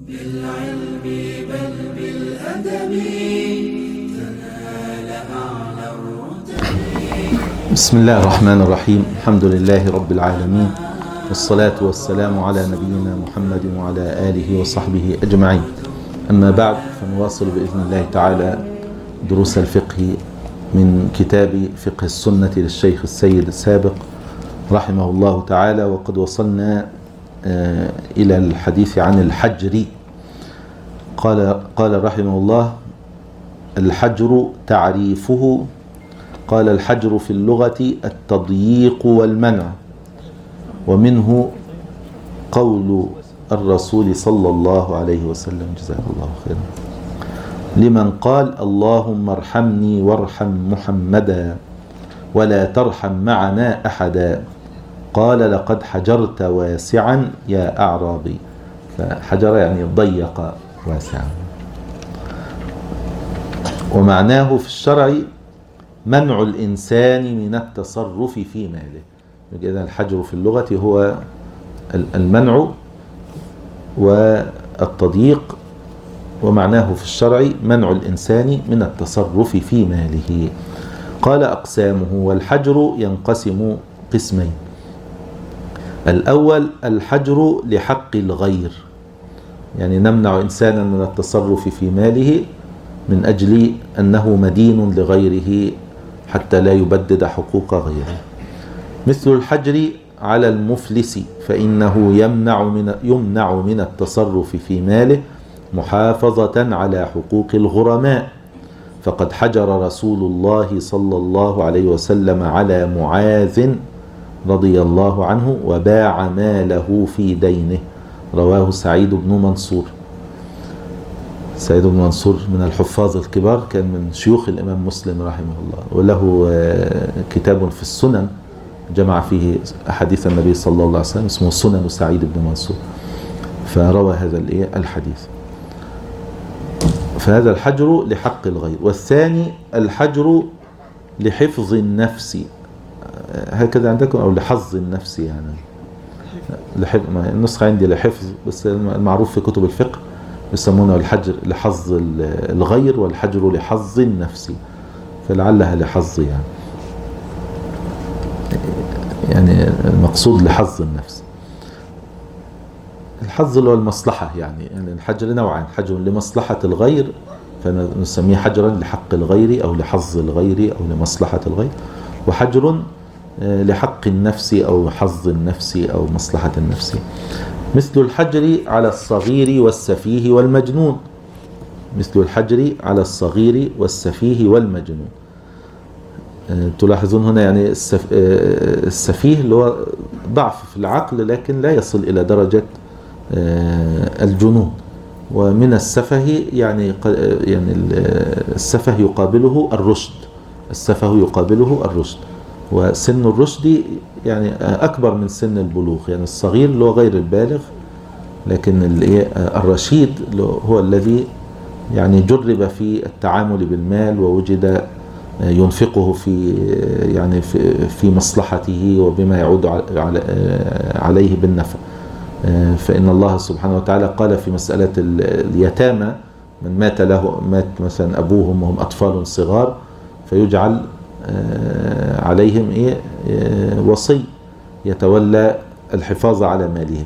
بالعلم بل بالأدب تنال أعلى الرتب. بسم الله الرحمن الرحيم. الحمد لله رب العالمين، والصلاة والسلام على نبينا محمد وعلى آله وصحبه أجمعين. أما بعد، فنواصل بإذن الله تعالى دروس الفقه من كتاب فقه السنة للشيخ السيد السابق رحمه الله تعالى، وقد وصلنا إلى الحديث عن الحجر. قال رحمه الله: الحجر تعريفه. قال: الحجر في اللغة التضييق والمنع، ومنه قول الرسول صلى الله عليه وسلم جزاه الله خيرا لمن قال: اللهم ارحمني وارحم محمدا ولا ترحم معنا أحدا. قال: لقد حجرت واسعا يا أعرابي. فحجر يعني ضيق واسعا. ومعناه في الشرع منع الإنسان من التصرف في ماله. إذن الحجر في اللغة هو المنع والتضييق، ومعناه في الشرع منع الإنسان من التصرف في ماله. قال: أقسامه. والحجر ينقسم قسمين: الأول الحجر لحق الغير، يعني نمنع إنسانا من التصرف في ماله من أجل أنه مدين لغيره حتى لا يبدد حقوق غيره، مثل الحجر على المفلس، فإنه يمنع من التصرف في ماله محافظة على حقوق الغرماء، فقد حجر رسول الله صلى الله عليه وسلم على معاذ رضي الله عنه وباع ماله في دينه. رواه سعيد بن منصور. سعيد بن منصور من الحفاظ الكبار، كان من شيوخ الإمام مسلم رحمه الله، وله كتاب في السنن جمع فيه أحاديث النبي صلى الله عليه وسلم اسمه سنن سعيد بن منصور، فروى هذا الحديث. فهذا الحجر لحق الغير. والثاني الحجر لحفظ النفس، هكذا عندكم، أو لحظ النفس، يعني النسخة عندي لحفظ، بس المعروف في كتب الفقه يسمونه الحجر لحظ الغير والحجر لحظ النفس، فلعلها لحظ يعني المقصود لحظ النفس. الحظ اللي هو المصلحة، يعني الحجر نوعان: حجر لمصلحة الغير فنسميه حجرا لحق الغير أو لحظ الغير أو لمصلحة الغير، وحجر لحق النفس أو حظ النفس أو مصلحة النفس، مثل الحجر على الصغير والسفيه والمجنون. مثل الحجر على الصغير والسفيه والمجنون. تلاحظون هنا يعني السفيه اللي هو ضعف في العقل لكن لا يصل إلى درجة الجنون، ومن السفه يعني السفه يقابله الرشد. السفه يقابله الرشد، وسن الرشد يعني أكبر من سن البلوغ. يعني الصغير اللي هو غير البالغ، لكن الرشيد هو الذي يعني جرب في التعامل بالمال ووجد ينفقه في مصلحته وبما يعود عليه بالنفع. فإن الله سبحانه وتعالى قال في مسألة اليتامى: من مات مثلا أبوهم وهم أطفال صغار فيجعل عليهم وصي يتولى الحفاظ على مالهم.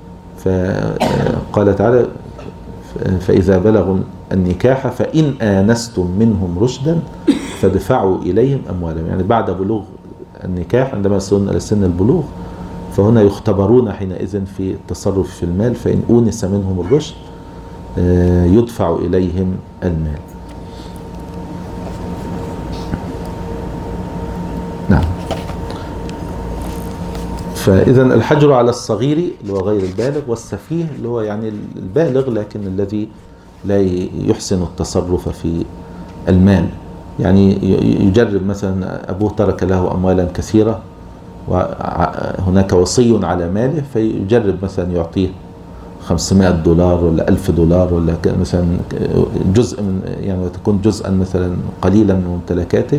فقال تعالى: فإذا بلغوا النكاح فإن آنستم منهم رشدا فادفعوا إليهم أموالهم. يعني بعد بلوغ النكاح، عندما يصلون إلى سن البلوغ، فهنا يختبرون حينئذ في التصرف في المال، فإن أونس منهم الرشد يدفع إليهم المال. نعم. فإذا الحجر على الصغير اللي هو غير البالغ، والسفيه اللي هو يعني البالغ لكن الذي لا يحسن التصرف في المال. يعني يجرب مثلا أبوه ترك له أموالا كثيرة وهناك وصي على ماله، فيجرب مثلا يعطيه $500 ولا $1000 ولا مثلا جزء من، يعني تكون جزءا مثلا قليلا من ممتلكاته،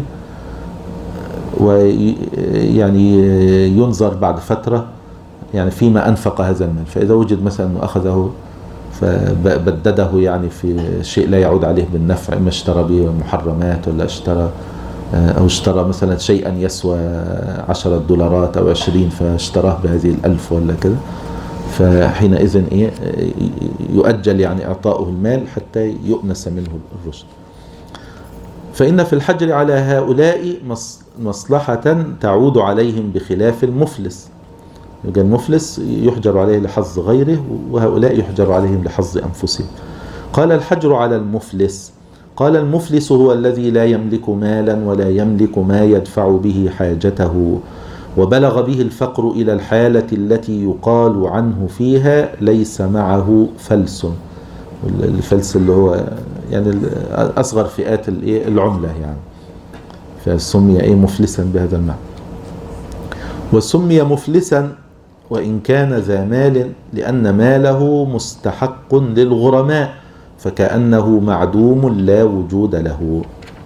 ويعني ينظر بعد فترة يعني فيما أنفق هذا المال. فإذا وجد مثلا أنه أخذه فبدده يعني في شيء لا يعود عليه بالنفع، إما اشترى به محرمات ولا اشترى مثلا شيئا يسوى $10 أو 20 فاشتراه بهذه 1000 ولا كده، فحينئذ يؤجل يعني إعطاؤه المال حتى يؤنس منه الرشد. فإن في الحجر على هؤلاء مصلحة تعود عليهم بخلاف المفلس. يبقى المفلس يحجر عليه لحظ غيره، وهؤلاء يحجر عليهم لحظ أنفسهم. قال الحجر على المفلس، قال المفلس هو الذي لا يملك مالا ولا يملك ما يدفع به حاجته، وبلغ به الفقر إلى الحالة التي يقال عنه فيها ليس معه فلس. الفلس اللي هو يعني أصغر فئات العملة يعني، فسمي مفلسا بهذا المعنى. وسمي مفلسا وإن كان ذا مال لأن ماله مستحق للغرماء، فكأنه معدوم لا وجود له.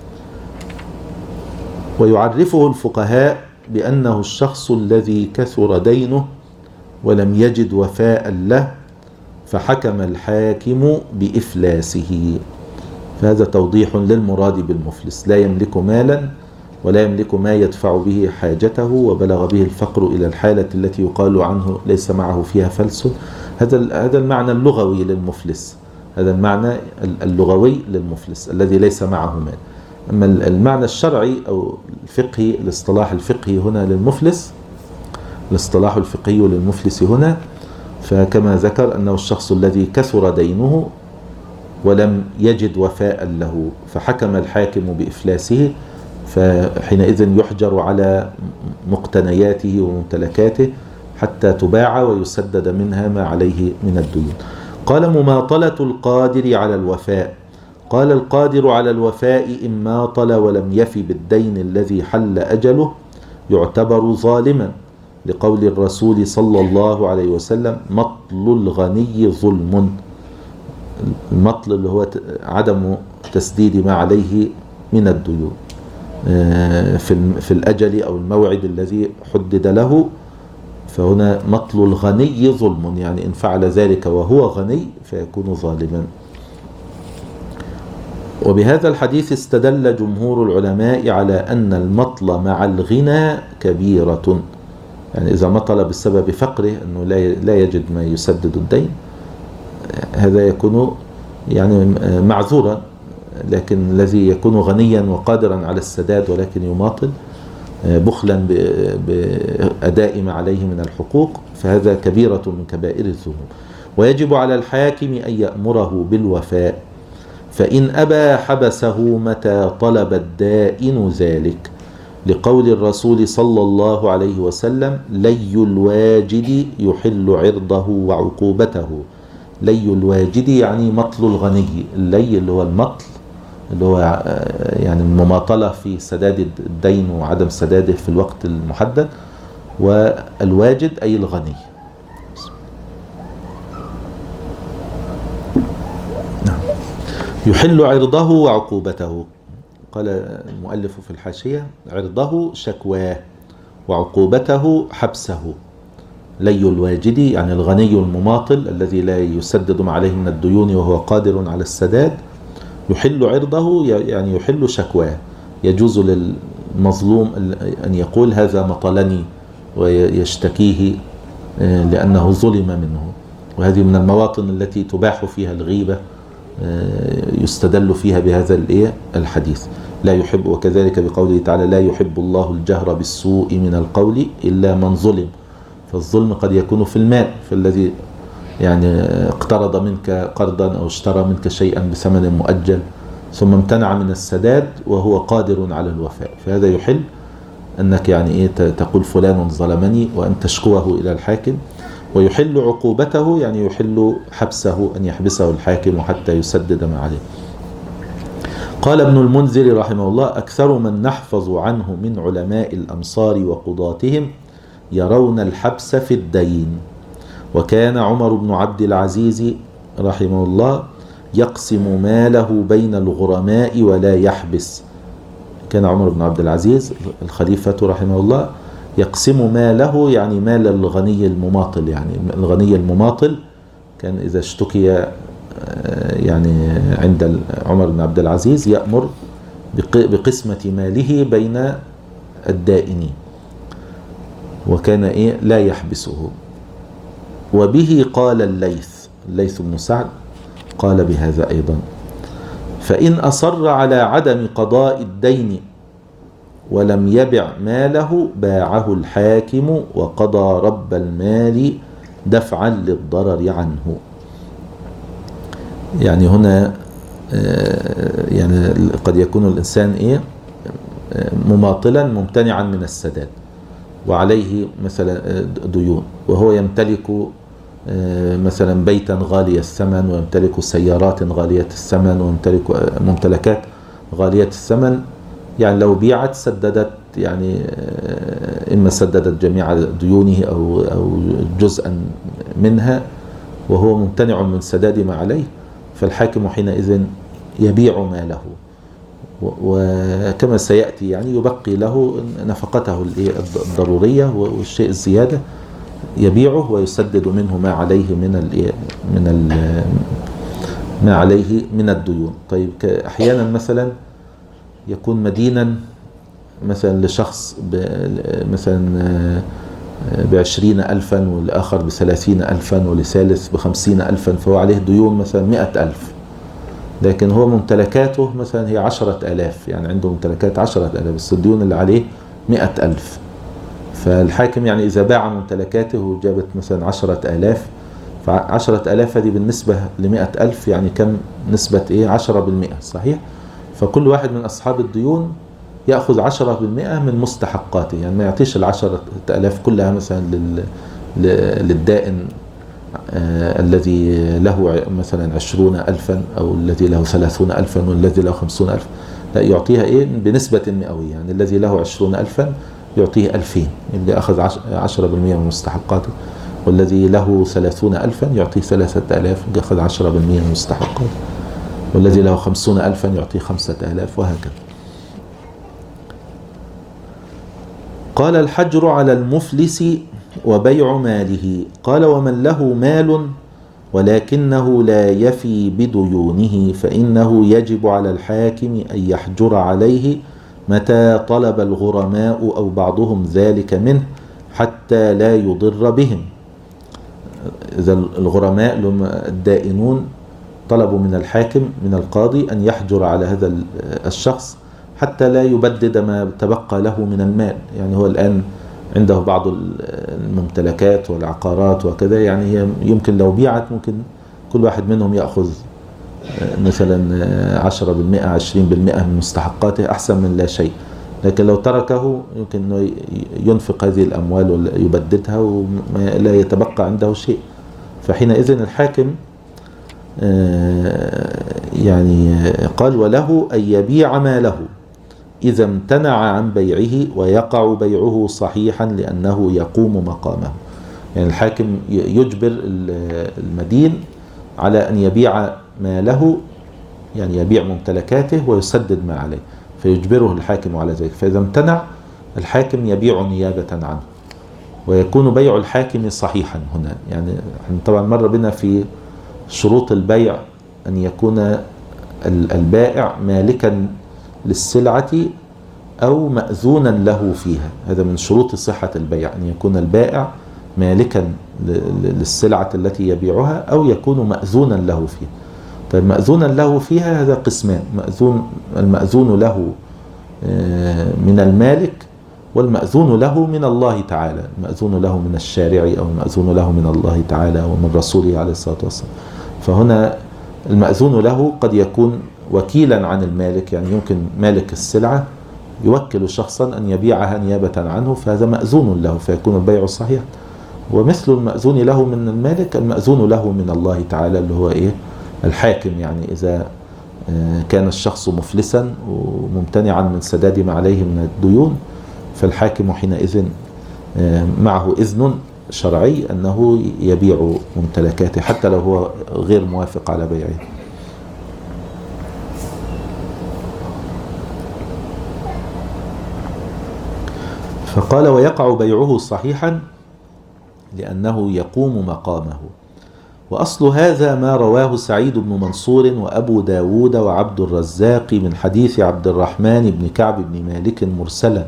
ويعرفه الفقهاء بأنه الشخص الذي كثر دينه ولم يجد وفاء له فحكم الحاكم بإفلاسه. فهذا توضيح للمراد بالمفلس: لا يملك مالا ولا يملك ما يدفع به حاجته، وبلغ به الفقر إلى الحالة التي يقال عنه ليس معه فيها فلس. هذا المعنى اللغوي للمفلس، هذا المعنى اللغوي للمفلس الذي ليس معه مال. أما المعنى الشرعي أو الفقهي، الاصطلاح الفقهي هنا للمفلس، الاصطلاح الفقهي للمفلس هنا فكما ذكر أنه الشخص الذي كثر دينه ولم يجد وفاء له فحكم الحاكم بإفلاسه، فحينئذ يحجر على مقتنياته وممتلكاته حتى تباع ويسدد منها ما عليه من الديون. قال مماطلة القادر على الوفاء، قال القادر على الوفاء إن ماطل ولم يف بالدين الذي حل أجله يعتبر ظالما، لقول الرسول صلى الله عليه وسلم: مطل الغني ظلم. المطل اللي هو عدم تسديد ما عليه من الديون في الأجل أو الموعد الذي حدد له، فهنا مطل الغني ظلم، يعني إن فعل ذلك وهو غني فيكون ظالما. وبهذا الحديث استدل جمهور العلماء على أن المطل مع الغنى كبيرة، يعني إذا مطل بسبب فقره أنه لا يجد ما يسدد الدين هذا يكون يعني معذورا، لكن الذي يكون غنيا وقادرا على السداد ولكن يماطل بخلا بأداء ما عليه من الحقوق فهذا كبيرة من كبائر الذنوب. ويجب على الحاكم أن يأمره بالوفاء، فإن أبى حبسه متى طلب الدائن ذلك، لقول الرسول صلى الله عليه وسلم: لي الواجد يحل عرضه وعقوبته. لي الواجد يعني مطل الغني، اللي اللي هو المطل اللي هو يعني المماطلة في سداد الدين وعدم سداده في الوقت المحدد، والواجد أي الغني. يحل عرضه وعقوبته. قال المؤلف في الحاشية: عرضه شكواه وعقوبته حبسه. لي الواجد يعني الغني المماطل الذي لا يسدد ما عليه من الديون وهو قادر على السداد. يحل عرضه يعني يحل شكواه، يجوز للمظلوم أن يقول هذا مطلني ويشتكيه لأنه ظلم منه، وهذه من المواطن التي تباح فيها الغيبة، يستدل فيها بهذا الحديث: لا يحب. وكذلك بقوله تعالى: لا يحب الله الجهر بالسوء من القول إلا من ظلم. فالظلم قد يكون في المال، فالذي يعني اقترض منك قرضا أو اشترى منك شيئا بثمن مؤجل ثم امتنع من السداد وهو قادر على الوفاء، فهذا يحل أنك يعني تقول فلان ظلمني وأن تشكوه إلى الحاكم. ويحل عقوبته يعني يحل حبسه، أن يحبسه الحاكم حتى يسدد ما عليه. قال ابن المنذر رحمه الله: أكثر من نحفظ عنه من علماء الأمصار وقضاتهم يرون الحبس في الدين. وكان عمر بن عبد العزيز رحمه الله يقسم ماله بين الغرماء ولا يحبس. كان عمر بن عبد العزيز الخليفة رحمه الله يقسم ماله، يعني مال الغني المماطل، يعني الغني المماطل كان إذا اشتكي يعني عند عمر بن عبد العزيز يأمر بقسمة ماله بين الدائنين، وكان لا يحبسه. وبه قال الليث بن سعد قال بهذا أيضا: فإن أصر على عدم قضاء الدين ولم يبع ماله باعه الحاكم وقضى رب المال دفعا للضرر عنه. يعني هنا يعني قد يكون الإنسان مماطلا ممتنعا من السداد وعليه مثلا ديون، وهو يمتلك مثلا بيتا غالي الثمن، ويمتلك سيارات غالية الثمن، ويمتلك ممتلكات غالية الثمن. يعني لو بيعت سددت، يعني إما سددت جميع ديونه أو جزءا منها، وهو ممتنع من سداد ما عليه، فالحاكم حينئذ يبيع ماله، وكما سيأتي يعني يبقي له نفقته الضرورية والشيء الزيادة يبيعه ويسدد منه ما عليه ما عليه من الديون. طيب أحيانا مثلا يكون مدينا مثلا لشخص مثلا ب20,000 والآخر ب30,000 ولثالث ب50,000، فهو عليه ديون مثلا 100,000، لكن هو ممتلكاته مثلا هي 10,000، يعني عنده ممتلكات 10,000 بس الديون اللي عليه 100,000. فالحاكم يعني إذا باع ممتلكاته وجابت مثلا 10,000، ف10,000 هذه بالنسبة ل100,000 يعني كم نسبة 10%، صحيح؟ فكل واحد من أصحاب الديون يأخذ 10% من مستحقاته، يعني ما يعطيش 10,000 كلها مثلا للدائن الذي له مثلا 20,000 أو الذي له 30,000 والذي له 50,000، لا، يعطيها بنسبة مئوية. يعني الذي له 20,000 يعطيه 2,000 اللي أخذ 10% من مستحقاته، والذي له 30,000 يعطيه 3,000 يأخذ 10% من مستحقاته، والذي له 50,000 يعطيه 5,000، وهكذا. قال: الحجر على المفلس وبيع ماله. قال: ومن له مال ولكنه لا يفي بديونه فإنه يجب على الحاكم أن يحجر عليه متى طلب الغرماء أو بعضهم ذلك منه حتى لا يضر بهم. إذا الغرماء هم الدائنون طلبوا من الحاكم من القاضي أن يحجر على هذا الشخص حتى لا يبدد ما تبقى له من المال. يعني هو الآن عنده بعض الممتلكات والعقارات وكذا، يعني هي يمكن لو بيعت ممكن كل واحد منهم يأخذ مثلا 10% 20% من مستحقاته، أحسن من لا شيء. لكن لو تركه يمكن أنه ينفق هذه الأموال ولا يبددها ولا يتبقى عنده شيء. فحينئذ الحاكم يعني قال: وله أن يبيع ماله إذا امتنع عن بيعه ويقع بيعه صحيحا لأنه يقوم مقامه. يعني الحاكم يجبر المدين على أن يبيع ماله، يعني يبيع ممتلكاته ويسدد ما عليه، فيجبره الحاكم على ذلك. فإذا امتنع الحاكم يبيع نيابة عنه، ويكون بيع الحاكم صحيحا. هنا يعني طبعا مر بنا في شروط البيع أن يكون البائع مالكا للسلعة أو مأذونا له فيها. هذا من شروط صحة البيع، أن يكون البائع مالكا للسلعة التي يبيعها أو يكون مأذونا له فيها. طيب مأذونا له فيها هذا قسمان: المأذون له من المالك، والمأذون له من الله تعالى، المأذون له من الشارع أو المأذون له من الله تعالى ومن رسوله عليه الصلاة والسلام. فهنا المأذون له قد يكون وكيلا عن المالك، يعني يمكن مالك السلعة يوكل شخصا أن يبيعها نيابة عنه، فهذا مأذون له فيكون البيع صحيح. ومثل المأذون له من المالك المأذون له من الله تعالى اللي هو الحاكم. يعني إذا كان الشخص مفلسا وممتنعا من سداد ما عليه من الديون، فالحاكم حينئذ معه إذن شرعي أنه يبيع ممتلكاته حتى لو هو غير موافق على بيعه. فقال: ويقع بيعه صحيحا لأنه يقوم مقامه. وأصل هذا ما رواه سعيد بن منصور وأبو داود وعبد الرزاق من حديث عبد الرحمن بن كعب بن مالك مرسلا.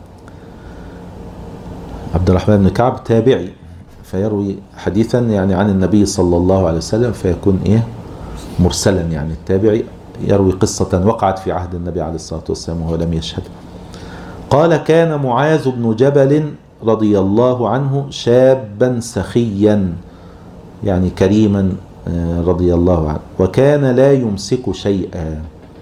عبد الرحمن بن كعب تابعي فيروي حديثا يعني عن النبي صلى الله عليه وسلم فيكون مرسلا، يعني التابعي يروي قصة وقعت في عهد النبي عليه الصلاة والسلام وهو لم يشهد. قال: كان معاذ بن جبل رضي الله عنه شابا سخيا، يعني كريما رضي الله عنه، وكان لا يمسك شيئا،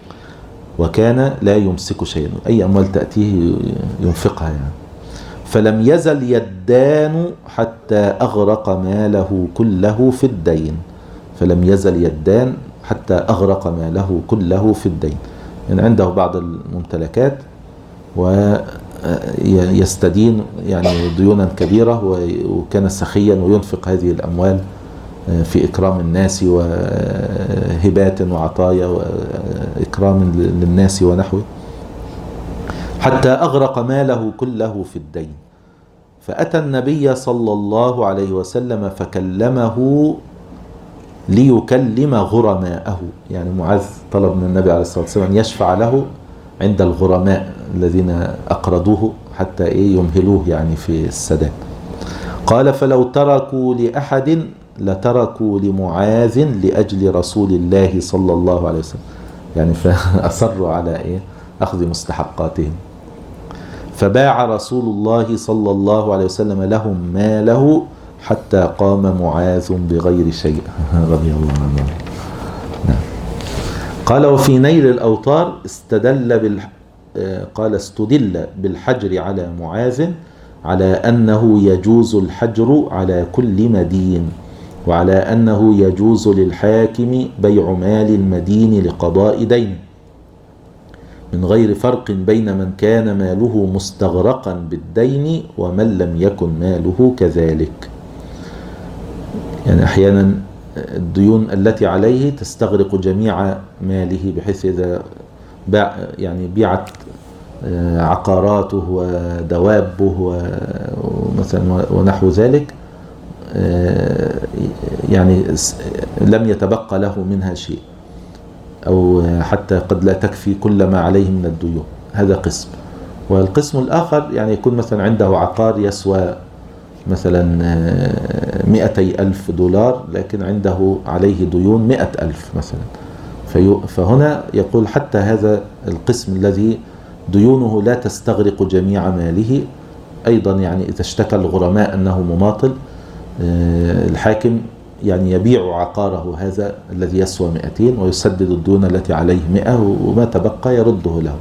أي أموال تأتيه ينفقها يعني. فلم يزل يدان حتى أغرق ماله كله في الدين. يعني عنده بعض الممتلكات ويستدين يعني ديونا كبيرة، وكان سخيا وينفق هذه الأموال في إكرام الناس وهبات وعطايا وإكرام للناس ونحوه، حتى أغرق ماله كله في الدين. فأتى النبي صلى الله عليه وسلم فكلمه ليكلم غرماءه، يعني معاذ طلب من النبي عليه الصلاة والسلام يشفع له عند الغرماء الذين أقرضوه حتى يمهلوه يعني في السداد. قال: فلو تركوا لأحد لتركوا لمعاذ لأجل رسول الله صلى الله عليه وسلم، يعني فأصروا على أخذ مستحقاتهم. فباع رسول الله صلى الله عليه وسلم لهم ماله حتى قام معاذ بغير شيء رضي الله عنه. نعم. قال: وفي نيل الأوطار استدل بالحجر على معاذ على أنه يجوز الحجر على كل مدين، وعلى أنه يجوز للحاكم بيع مال المدين لقضاء دين، من غير فرق بين من كان ماله مستغرقا بالدين ومن لم يكن ماله كذلك. يعني أحيانا الديون التي عليه تستغرق جميع ماله، بحيث إذا بيعت عقاراته ودوابه ومثلا ونحو ذلك، يعني لم يتبقى له منها شيء، أو حتى قد لا تكفي كل ما عليه من الديون. هذا قسم. والقسم الآخر يعني يكون مثلا عنده عقار يسوى مثلا 200,000 دولار، لكن عنده عليه ديون 100,000 مثلا، فهنا يقول حتى هذا القسم الذي ديونه لا تستغرق جميع ماله أيضا، يعني إذا اشتكى الغرماء أنه مماطل، الحاكم يعني يبيع عقاره هذا الذي يسوى 200 ويسدد الديون التي عليه 100، وما تبقى يرده له.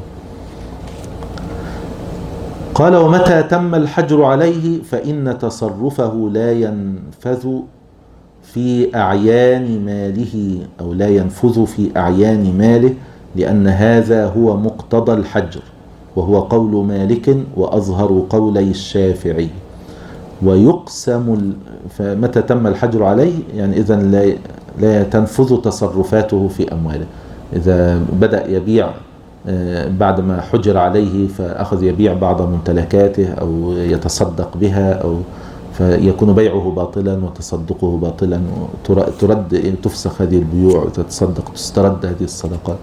قال: ومتى تم الحجر عليه فإن تصرفه لا ينفذ في أعيان ماله، أو لا ينفذ في أعيان ماله، لأن هذا هو مقتضى الحجر، وهو قول مالك وأظهر قولي الشافعي. ويقسم فمتى تم الحجر عليه يعني إذن لا تنفذ تصرفاته في أمواله. إذا بدأ يبيع بعد ما حجر عليه فأخذ يبيع بعض ممتلكاته أو يتصدق بها، أو فيكون بيعه باطلا وتصدقه باطلا، تفسخ هذه البيوع وتتصدق تسترد هذه الصدقات.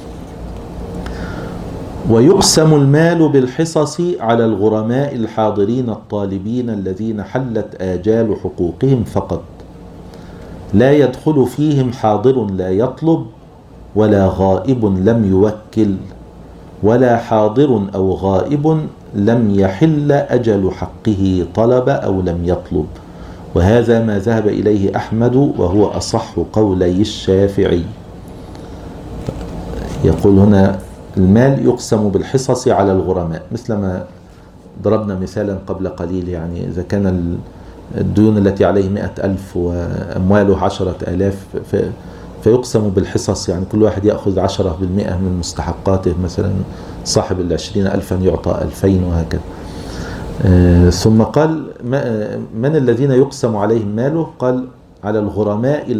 ويقسم المال بالحصص على الغرماء الحاضرين الطالبين الذين حلت آجال حقوقهم فقط، لا يدخل فيهم حاضر لا يطلب، ولا غائب لم يوكل، ولا حاضر أو غائب لم يحل أجل حقه طلب أو لم يطلب. وهذا ما ذهب إليه أحمد وهو أصح قولي الشافعي. يقول هنا المال يقسم بالحصص على الغرماء، مثل ما ضربنا مثالا قبل قليل، يعني إذا كان الديون التي عليه 100,000 وأمواله 10,000 فيقسم بالحصص، يعني كل واحد يأخذ 10% من مستحقاته، مثلا صاحب 20,000 يعطى 2,000 وهكذا. ثم قال: من الذين يقسم عليهم ماله؟ قال: على الغرماء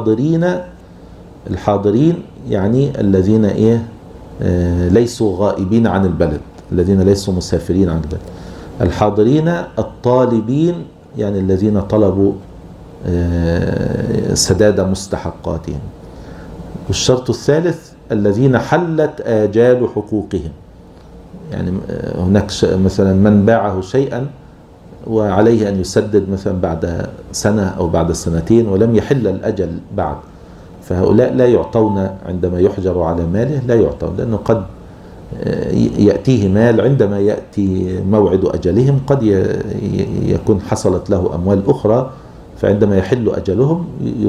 الحاضرين يعني الذين ليسوا غائبين عن البلد، الذين ليسوا مسافرين عن البلد. الحاضرين الطالبين يعني الذين طلبوا سداد مستحقاتهم. والشرط الثالث الذين حلت آجال حقوقهم، يعني هناك مثلا من باعه شيئا وعليه أن يسدد مثلا بعد سنة أو بعد سنتين ولم يحل الأجل بعد، فهؤلاء لا يعطون عندما يحجر على ماله، لا يعطون، لأنه قد يأتيه مال عندما يأتي موعد أجلهم، قد يكون حصلت له أموال أخرى، فعندما يحل أجلهم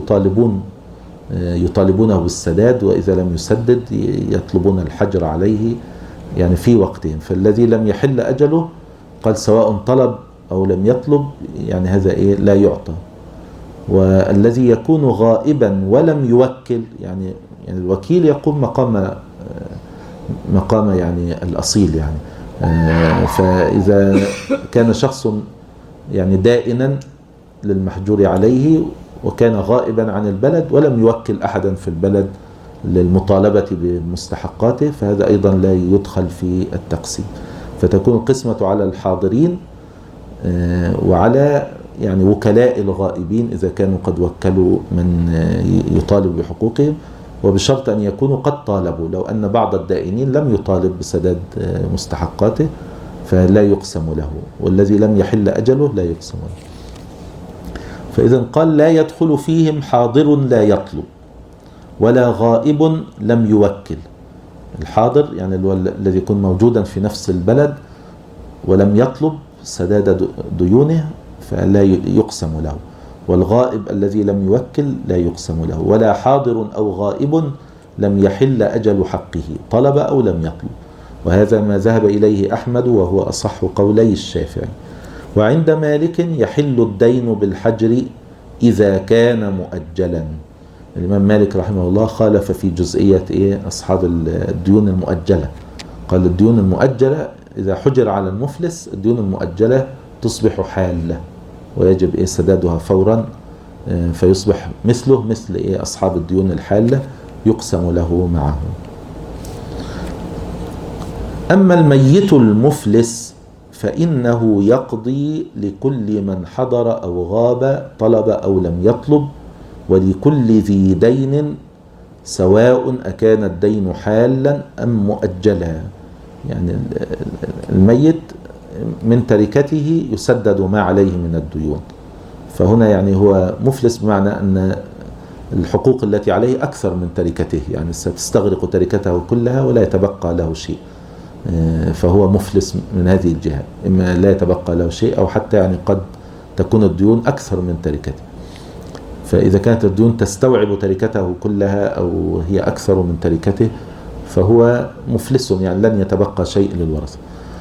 يطالبونه بالسداد، وإذا لم يسدد يطلبون الحجر عليه يعني في وقتهم. فالذي لم يحل أجله قال سواء طلب أو لم يطلب يعني هذا لا يعطى. والذي يكون غائبا ولم يوكل، يعني الوكيل يقوم مقام يعني الأصيل يعني. فإذا كان شخص يعني دائنا للمحجور عليه وكان غائبا عن البلد ولم يوكل أحدا في البلد للمطالبة بمستحقاته، فهذا أيضا لا يدخل في التقسيم، فتكون القسمة على الحاضرين وعلى يعني وكلاء الغائبين إذا كانوا قد وكلوا من يطالب بحقوقهم، وبشرط أن يكونوا قد طالبوا. لو أن بعض الدائنين لم يطالب بسداد مستحقاته فلا يقسم له، والذي لم يحل أجله لا يقسم له. فإذا قال لا يدخل فيهم حاضر لا يطلب ولا غائب لم يوكل. الحاضر يعني الذي يكون موجودا في نفس البلد ولم يطلب سداد ديونه فلا يقسم له، والغائب الذي لم يوكل لا يقسم له، ولا حاضر أو غائب لم يحل أجل حقه طلب أو لم يطلب. وهذا ما ذهب إليه أحمد وهو أصح قولي الشافعي. وعند مالك يحل الدين بالحجر إذا كان مؤجلا. الإمام مالك رحمه الله خالف في جزئية أصحاب الديون المؤجلة، قال الديون المؤجلة إذا حجر على المفلس الديون المؤجلة تصبح حالة ويجب سدادها فورا، فيصبح مثل أصحاب الديون الحالة يقسم له معه. أما الميت المفلس فإنه يقضي لكل من حضر أو غاب طلب أو لم يطلب، ولكل ذي دين سواء أكان الدين حالا أم مؤجلا. يعني الميت من تركته يسدد ما عليه من الديون، فهنا يعني هو مفلس بمعنى أن الحقوق التي عليه أكثر من تركته، يعني ستستغرق تركته كلها ولا يتبقى له شيء، فهو مفلس من هذه الجهة، إما لا يتبقى له شيء أو حتى يعني قد تكون الديون أكثر من تركته. فإذا كانت الديون تستوعب تركته كلها أو هي أكثر من تركته فهو مفلس، يعني لن يتبقى شيء للورثة.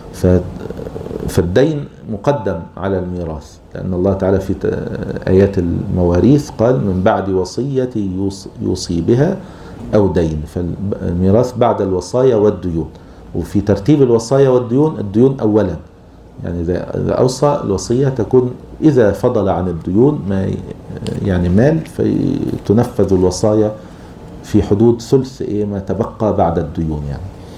فالدين مقدم على الميراث، لأن الله تعالى في آيات المواريث قال من بعد وصية يوصي بها أو دين، فالميراث بعد الوصايا والديون. وفي ترتيب الوصايا والديون الديون أولا، يعني إذا أوصى الوصية تكون إذا فضل عن الديون ما يعني مال فتنفذ الوصايا في حدود ثلث ما تبقى بعد الديون يعني.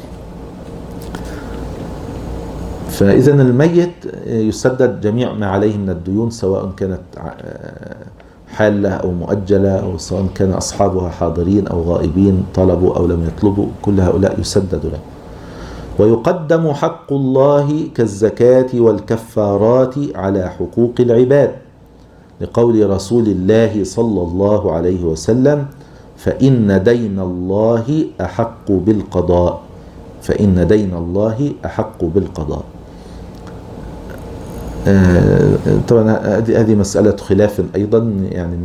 فإذا الميت يسدد جميع ما عليه من الديون سواء كانت حالة أو مؤجلة، أو سواء كان أصحابها حاضرين أو غائبين طلبوا أو لم يطلبوا، كل هؤلاء يسدد له. ويقدم حق الله كالزكاة والكفارات على حقوق العباد، لقول رسول الله صلى الله عليه وسلم فإن دين الله أحق بالقضاء، فإن دين الله أحق بالقضاء. طبعا هذه مسألة خلاف أيضا، يعني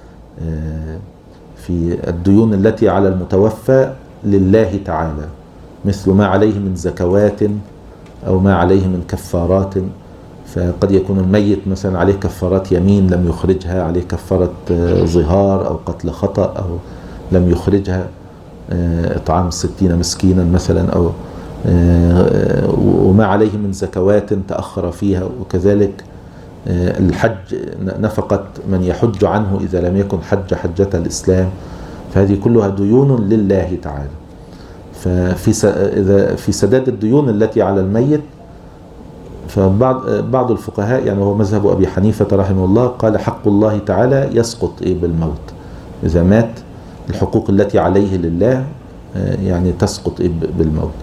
في الديون التي على المتوفى لله تعالى، مثل ما عليه من زكوات أو ما عليه من كفارات. فقد يكون الميت مثلا عليه كفارات يمين لم يخرجها، عليه كفارة ظهار أو قتل خطأ أو لم يخرجها، إطعام 60 مسكينا مثلا، أو وما عليه من زكوات تأخر فيها، وكذلك الحج نفقة من يحج عنه إذا لم يكن حج حجة الإسلام، فهذه كلها ديون لله تعالى. في سداد الديون التي على الميت فبعض الفقهاء يعني هو مذهب أبي حنيفة رحمه الله قال حق الله تعالى يسقط بالموت. إذا مات الحقوق التي عليه لله يعني تسقط بالموت،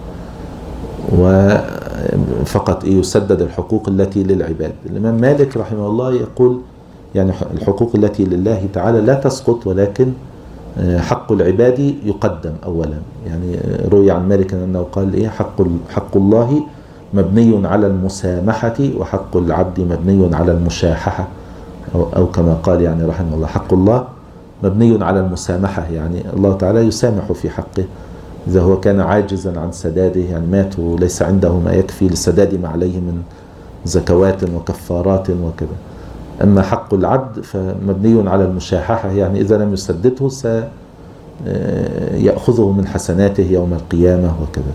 وفقط يسدد الحقوق التي للعباد. الإمام مالك رحمه الله يقول يعني الحقوق التي لله تعالى لا تسقط، ولكن حق العباد يقدم أولا. يعني روي عن مالك أنه قال حق الله مبني على المسامحة وحق العبد مبني على المشاححة، أو كما قال يعني رحمه الله حق الله مبني على المسامحة، يعني الله تعالى يسامح في حقه إذا هو كان عاجزا عن سداده، يعني مات وليس عنده ما يكفي لسداد ما عليه من زكوات وكفارات وكذا. أما حق العبد فمبني على المشاححة، يعني إذا لم يسدده سيأخذه من حسناته يوم القيامة وكذا.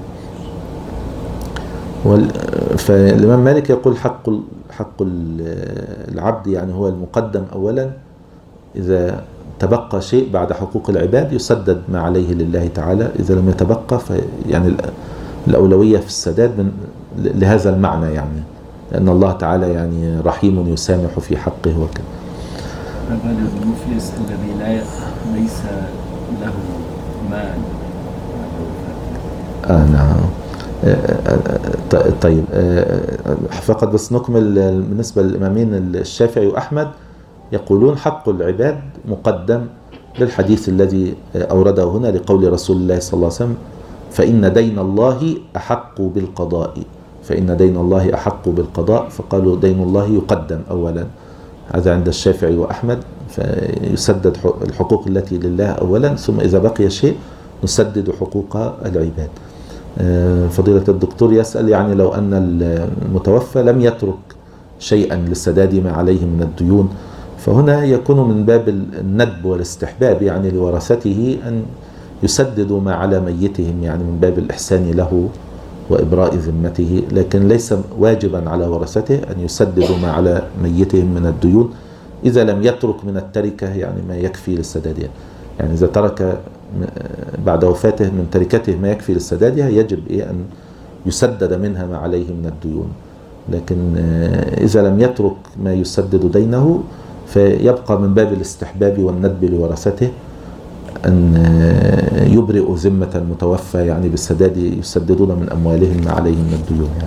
فالإمام مالك يقول حق العبد يعني هو المقدم أولا، إذا تبقى شيء بعد حقوق العباد يسدد ما عليه لله تعالى، إذا لم يتبقى يعني الأولوية في السداد لهذا المعنى، يعني لأن الله تعالى يعني رحيم يسامح في حقه وكذا. المفلس الذي ليس له مال. نعم. طيب، فقط بس نكمل. بالنسبة للإمامين الشافعي وأحمد يقولون حق العباد مقدم للحديث الذي أورده هنا لقول رسول الله صلى الله عليه وسلم فإن دين الله أحق بالقضاء، فإن دين الله أحق بالقضاء، فقالوا دين الله يقدم أولا. هذا عند الشافعي وأحمد، فيسدد الحقوق التي لله أولا، ثم إذا بقي شيء نسدد حقوق العباد. فضيلة الدكتور يسأل يعني لو أن المتوفى لم يترك شيئا لسداد ما عليه من الديون، فهنا يكون من باب الندب والاستحباب يعني لورثته أن يسددوا ما على ميتهم، يعني من باب الإحسان له وإبراء ذمته، لكن ليس واجبا على ورثته أن يسددوا ما على ميتهم من الديون إذا لم يترك من التركة يعني ما يكفي للسدادها. يعني إذا ترك بعد وفاته من تركته ما يكفي للسدادها يجب أن يسدد منها ما عليه من الديون، لكن إذا لم يترك ما يسدد دينه فيبقى من باب الاستحباب والندب لورثته أن يبرئوا ذمة المتوفى يعني بالسداد، يسددون من أموالهم ما عليهم من الديون يعني.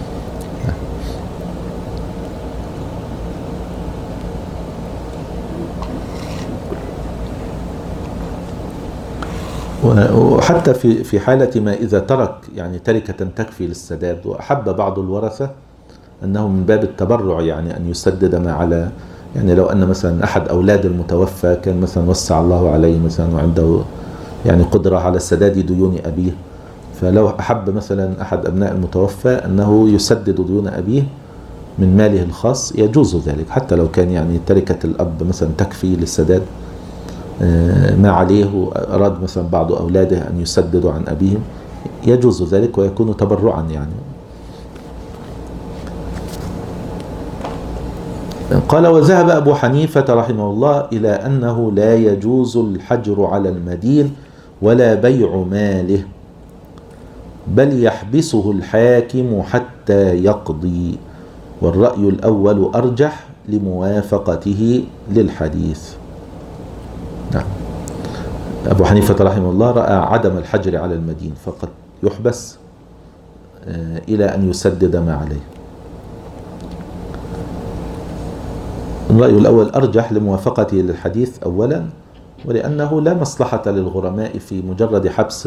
وحتى في حالة ما إذا ترك يعني تركة تكفي للسداد، وأحب بعض الورثة أنه من باب التبرع يعني أن يسدد ما على، يعني لو أن مثلا أحد أولاد المتوفى كان مثلا وسع الله عليه مثلا وعنده يعني قدرة على سداد ديون أبيه، فلو أحب مثلا أحد أبناء المتوفى أنه يسدد ديون أبيه من ماله الخاص يجوز ذلك، حتى لو كان يعني تركة الأب مثلا تكفي للسداد ما عليه، وأراد مثلا بعض أولاده أن يسددوا عن أبيهم يجوز ذلك ويكون تبرعا يعني. قال وذهب أبو حنيفة رحمه الله إلى أنه لا يجوز الحجر على المدين ولا بيع ماله، بل يحبسه الحاكم حتى يقضي، والرأي الأول أرجح لموافقته للحديث. نعم. أبو حنيفة رحمه الله رأى عدم الحجر على المدين، فقد يحبس إلى أن يسدد ما عليه. الرأي الأول أرجح لموافقته للحديث أولا، ولأنه لا مصلحة للغرماء في مجرد حبس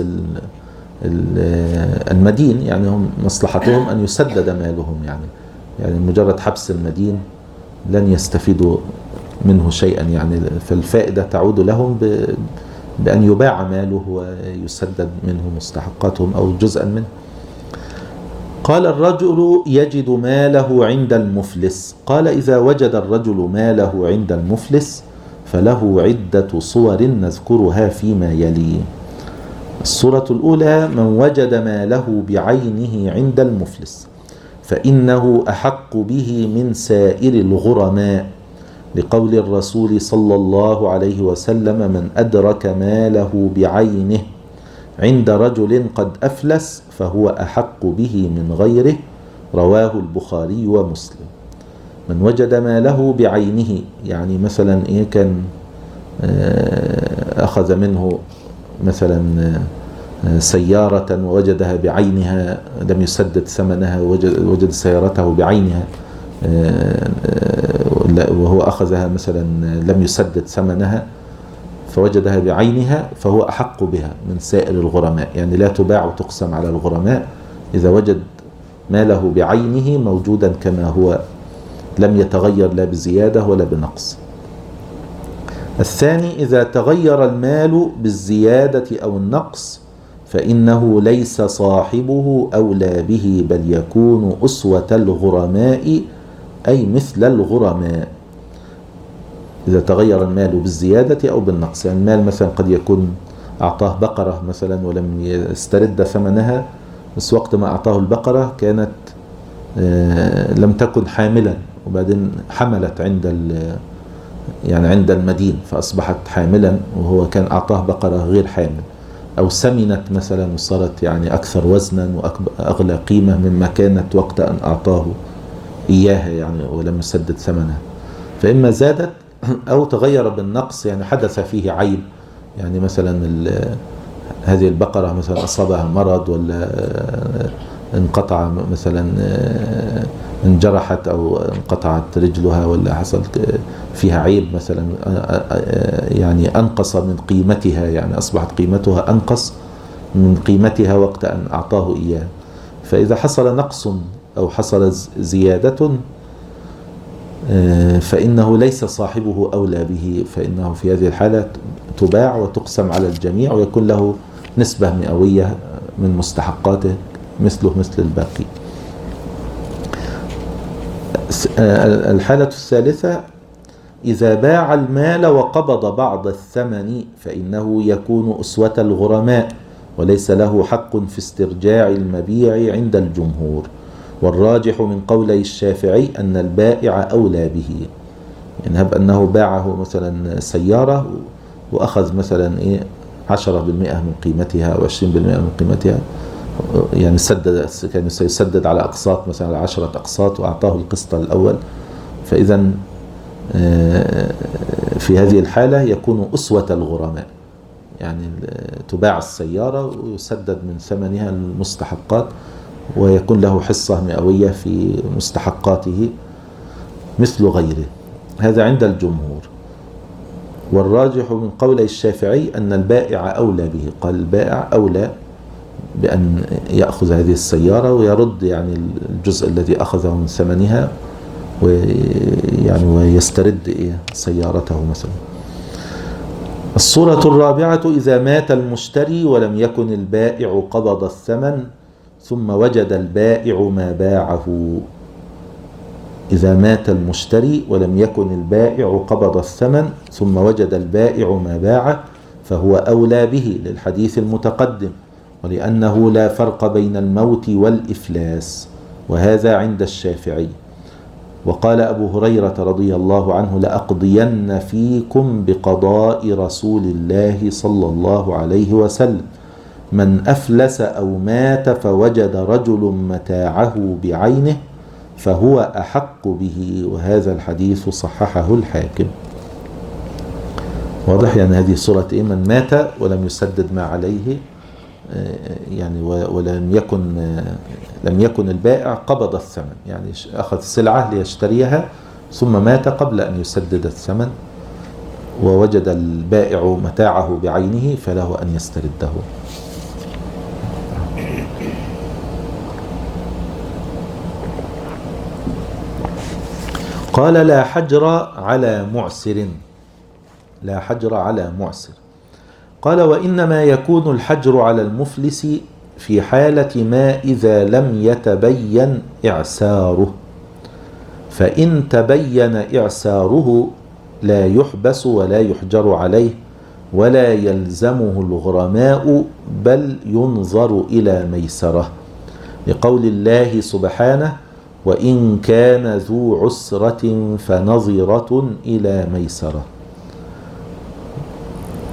المدين، يعني هم مصلحتهم أن يسدد مالهم، يعني مجرد حبس المدين لن يستفيدوا منه شيئا، يعني فالفائدة تعود لهم بأن يباع ماله ويسدد منه مستحقاتهم أو جزءا منه. قال الرجل يجد ماله عند المفلس، قال إذا وجد الرجل ماله عند المفلس فله عدة صور نذكرها فيما يلي. الصورة الأولى من وجد ماله بعينه عند المفلس فإنه أحق به من سائر الغرماء، لقول الرسول صلى الله عليه وسلم من أدرك ماله بعينه عند رجل قد أفلس فهو أحق به من غيره، رواه البخاري ومسلم. من وجد ماله بعينه، يعني مثلا كان أخذ منه مثلا سيارة ووجدها بعينها لم يسدد ثمنها، وجد سيارته بعينها وهو أخذها مثلا لم يسدد ثمنها فوجدها بعينها، فهو أحق بها من سائر الغرماء، يعني لا تباع وتقسم على الغرماء إذا وجد ماله بعينه موجودا كما هو لم يتغير لا بزيادة ولا بنقص. الثاني: إذا تغير المال بالزيادة أو النقص فإنه ليس صاحبه أولى به، بل يكون أسوة الغرماء أي مثل الغرماء. إذا تغير المال بالزيادة أو بالنقص، يعني المال مثلا قد يكون أعطاه بقرة مثلا ولم يسترد ثمنها، بس وقت ما أعطاه البقرة كانت لم تكن حاملا، وبعدين حملت عند المدين فأصبحت حاملا، وهو كان أعطاه بقرة غير حامل، أو سمنت مثلا وصارت يعني أكثر وزنا وأغلى قيمة مما كانت وقت أن أعطاه إياها يعني ولم يسدد ثمنها، فإما زادت أو تغير بالنقص، يعني حدث فيه عيب، يعني مثلا هذه البقرة مثلا أصابها مرض ولا انقطع مثلا انجرحت أو انقطعت رجلها ولا حصل فيها عيب مثلا، يعني أنقص من قيمتها، يعني أصبحت قيمتها أنقص من قيمتها وقت أن أعطاه إياه. فإذا حصل نقص أو حصل زيادة فإنه ليس صاحبه أولى به، فإنه في هذه الحالة تباع وتقسم على الجميع ويكون له نسبة مئوية من مستحقاته مثله مثل الباقي. الحالة الثالثة: إذا باع المال وقبض بعض الثمن فإنه يكون أسوة الغرماء وليس له حق في استرجاع المبيع عند الجمهور، والراجح من قولي الشافعي أن البائع أولى به. يعني هب أنه باعه مثلا سيارة وأخذ مثلا 10% من قيمتها أو 20% من قيمتها، يعني كان سيسدد على أقساط مثلا على 10 أقساط وأعطاه القسط الأول، فإذا في هذه الحالة يكون أسوة الغرماء، يعني تباع السيارة ويسدد من ثمنها المستحقات ويكون له حصة مئوية في مستحقاته مثل غيره. هذا عند الجمهور. والراجح من قولي الشافعي أن البائع أولى به، قال البائع أولى بأن يأخذ هذه السيارة ويرد يعني الجزء الذي أخذه من ثمنها ويسترد سيارته مثلا. الصورة الرابعة: إذا مات المشتري ولم يكن البائع قبض الثمن ثم وجد البائع ما باعه. إذا مات المشتري ولم يكن البائع قبض الثمن ثم وجد البائع ما باعه فهو أولى به للحديث المتقدم، ولأنه لا فرق بين الموت والإفلاس، وهذا عند الشافعي. وقال أبو هريرة رضي الله عنه: لأقضين فيكم بقضاء رسول الله صلى الله عليه وسلم، من أفلس أو مات فوجد رجل متاعه بعينه فهو أحق به. وهذا الحديث صححه الحاكم. واضح؟ يعني هذه صورة من مات ولم يسدد ما عليه، يعني ولم يكن البائع قبض الثمن، يعني أخذ سلعة ليشتريها ثم مات قبل أن يسدد الثمن، ووجد البائع متاعه بعينه فله أن يسترده. قال: لا حجر على معسر. لا حجر على معسر. قال: وإنما يكون الحجر على المفلس في حالة ما إذا لم يتبين إعساره، فإن تبين إعساره لا يحبس ولا يحجر عليه ولا يلزمه الغرماء، بل ينظر إلى ميسره، لقول الله سبحانه: وإن كان ذو عسرة فنظرة إلى ميسرة.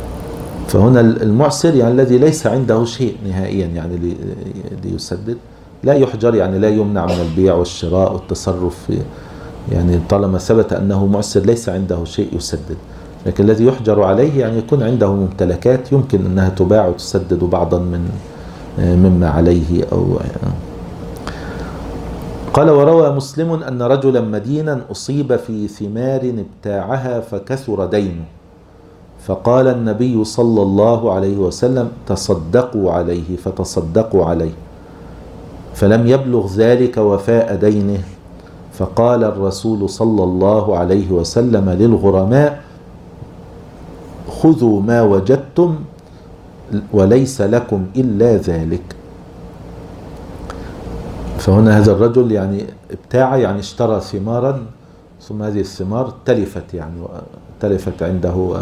فهنا المعسر يعني الذي ليس عنده شيء نهائيا يعني ليسدد، لا يحجر، يعني لا يمنع من البيع والشراء والتصرف يعني طالما ثبت أنه معسر ليس عنده شيء يسدد. لكن الذي يحجر عليه يعني يكون عنده ممتلكات يمكن أنها تباع وتسدد بعضا مما عليه قال وروى مسلم أن رجلا مدينا أصيب في ثمار ابتاعها فكثر دينه، فقال النبي صلى الله عليه وسلم تصدقوا عليه، فتصدقوا عليه، فلم يبلغ ذلك وفاء دينه. فقال الرسول صلى الله عليه وسلم للغرماء خذوا ما وجدتم وليس لكم إلا ذلك. فهنا هذا الرجل يعني ابتاع، يعني اشترى ثمارا ثم هذه الثمار تلفت، يعني تلفت عنده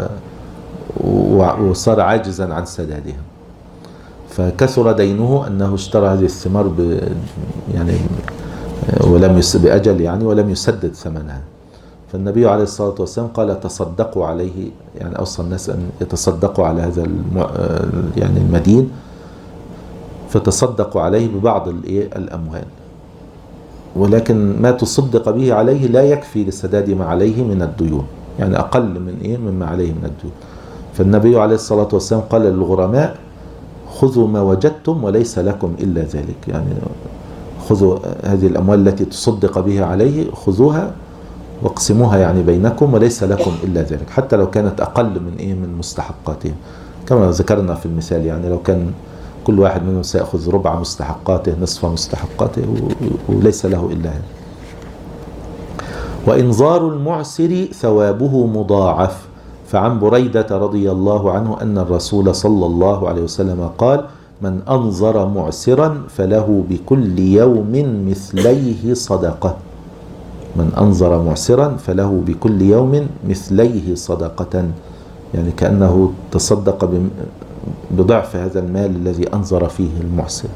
وصار عاجزا عن سدادها، فكثر دينه أنه اشترى هذه الثمار يعني ولم بأجل يعني ولم يسدد ثمنها. فالنبي عليه الصلاة والسلام قال تصدقوا عليه، يعني أوصى الناس أن يتصدقوا على هذا يعني المدين، فتصدقوا عليه ببعض الأموال، ولكن ما تصدق به عليه لا يكفي لسداد ما عليه من الديون، يعني أقل مما عليه من الديون. فالنبي عليه الصلاة والسلام قال للغرماء خذوا ما وجدتم وليس لكم إلا ذلك، يعني خذوا هذه الأموال التي تصدق بها عليه خذوها واقسموها يعني بينكم وليس لكم إلا ذلك، حتى لو كانت أقل من مستحقاتهم كما ذكرنا في المثال. يعني لو كان كل واحد منهم سيأخذ ربع مستحقاته نصف مستحقاته وليس له إلا هذا. وإنظار المعسر ثوابه مضاعف. فعن بريدة رضي الله عنه أن الرسول صلى الله عليه وسلم قال من أنظر معسرا فله بكل يوم مثليه صدقة. من أنظر معسرا فله بكل يوم مثليه صدقة، يعني كأنه تصدق بضعف هذا المال الذي أنظر فيه المعسر.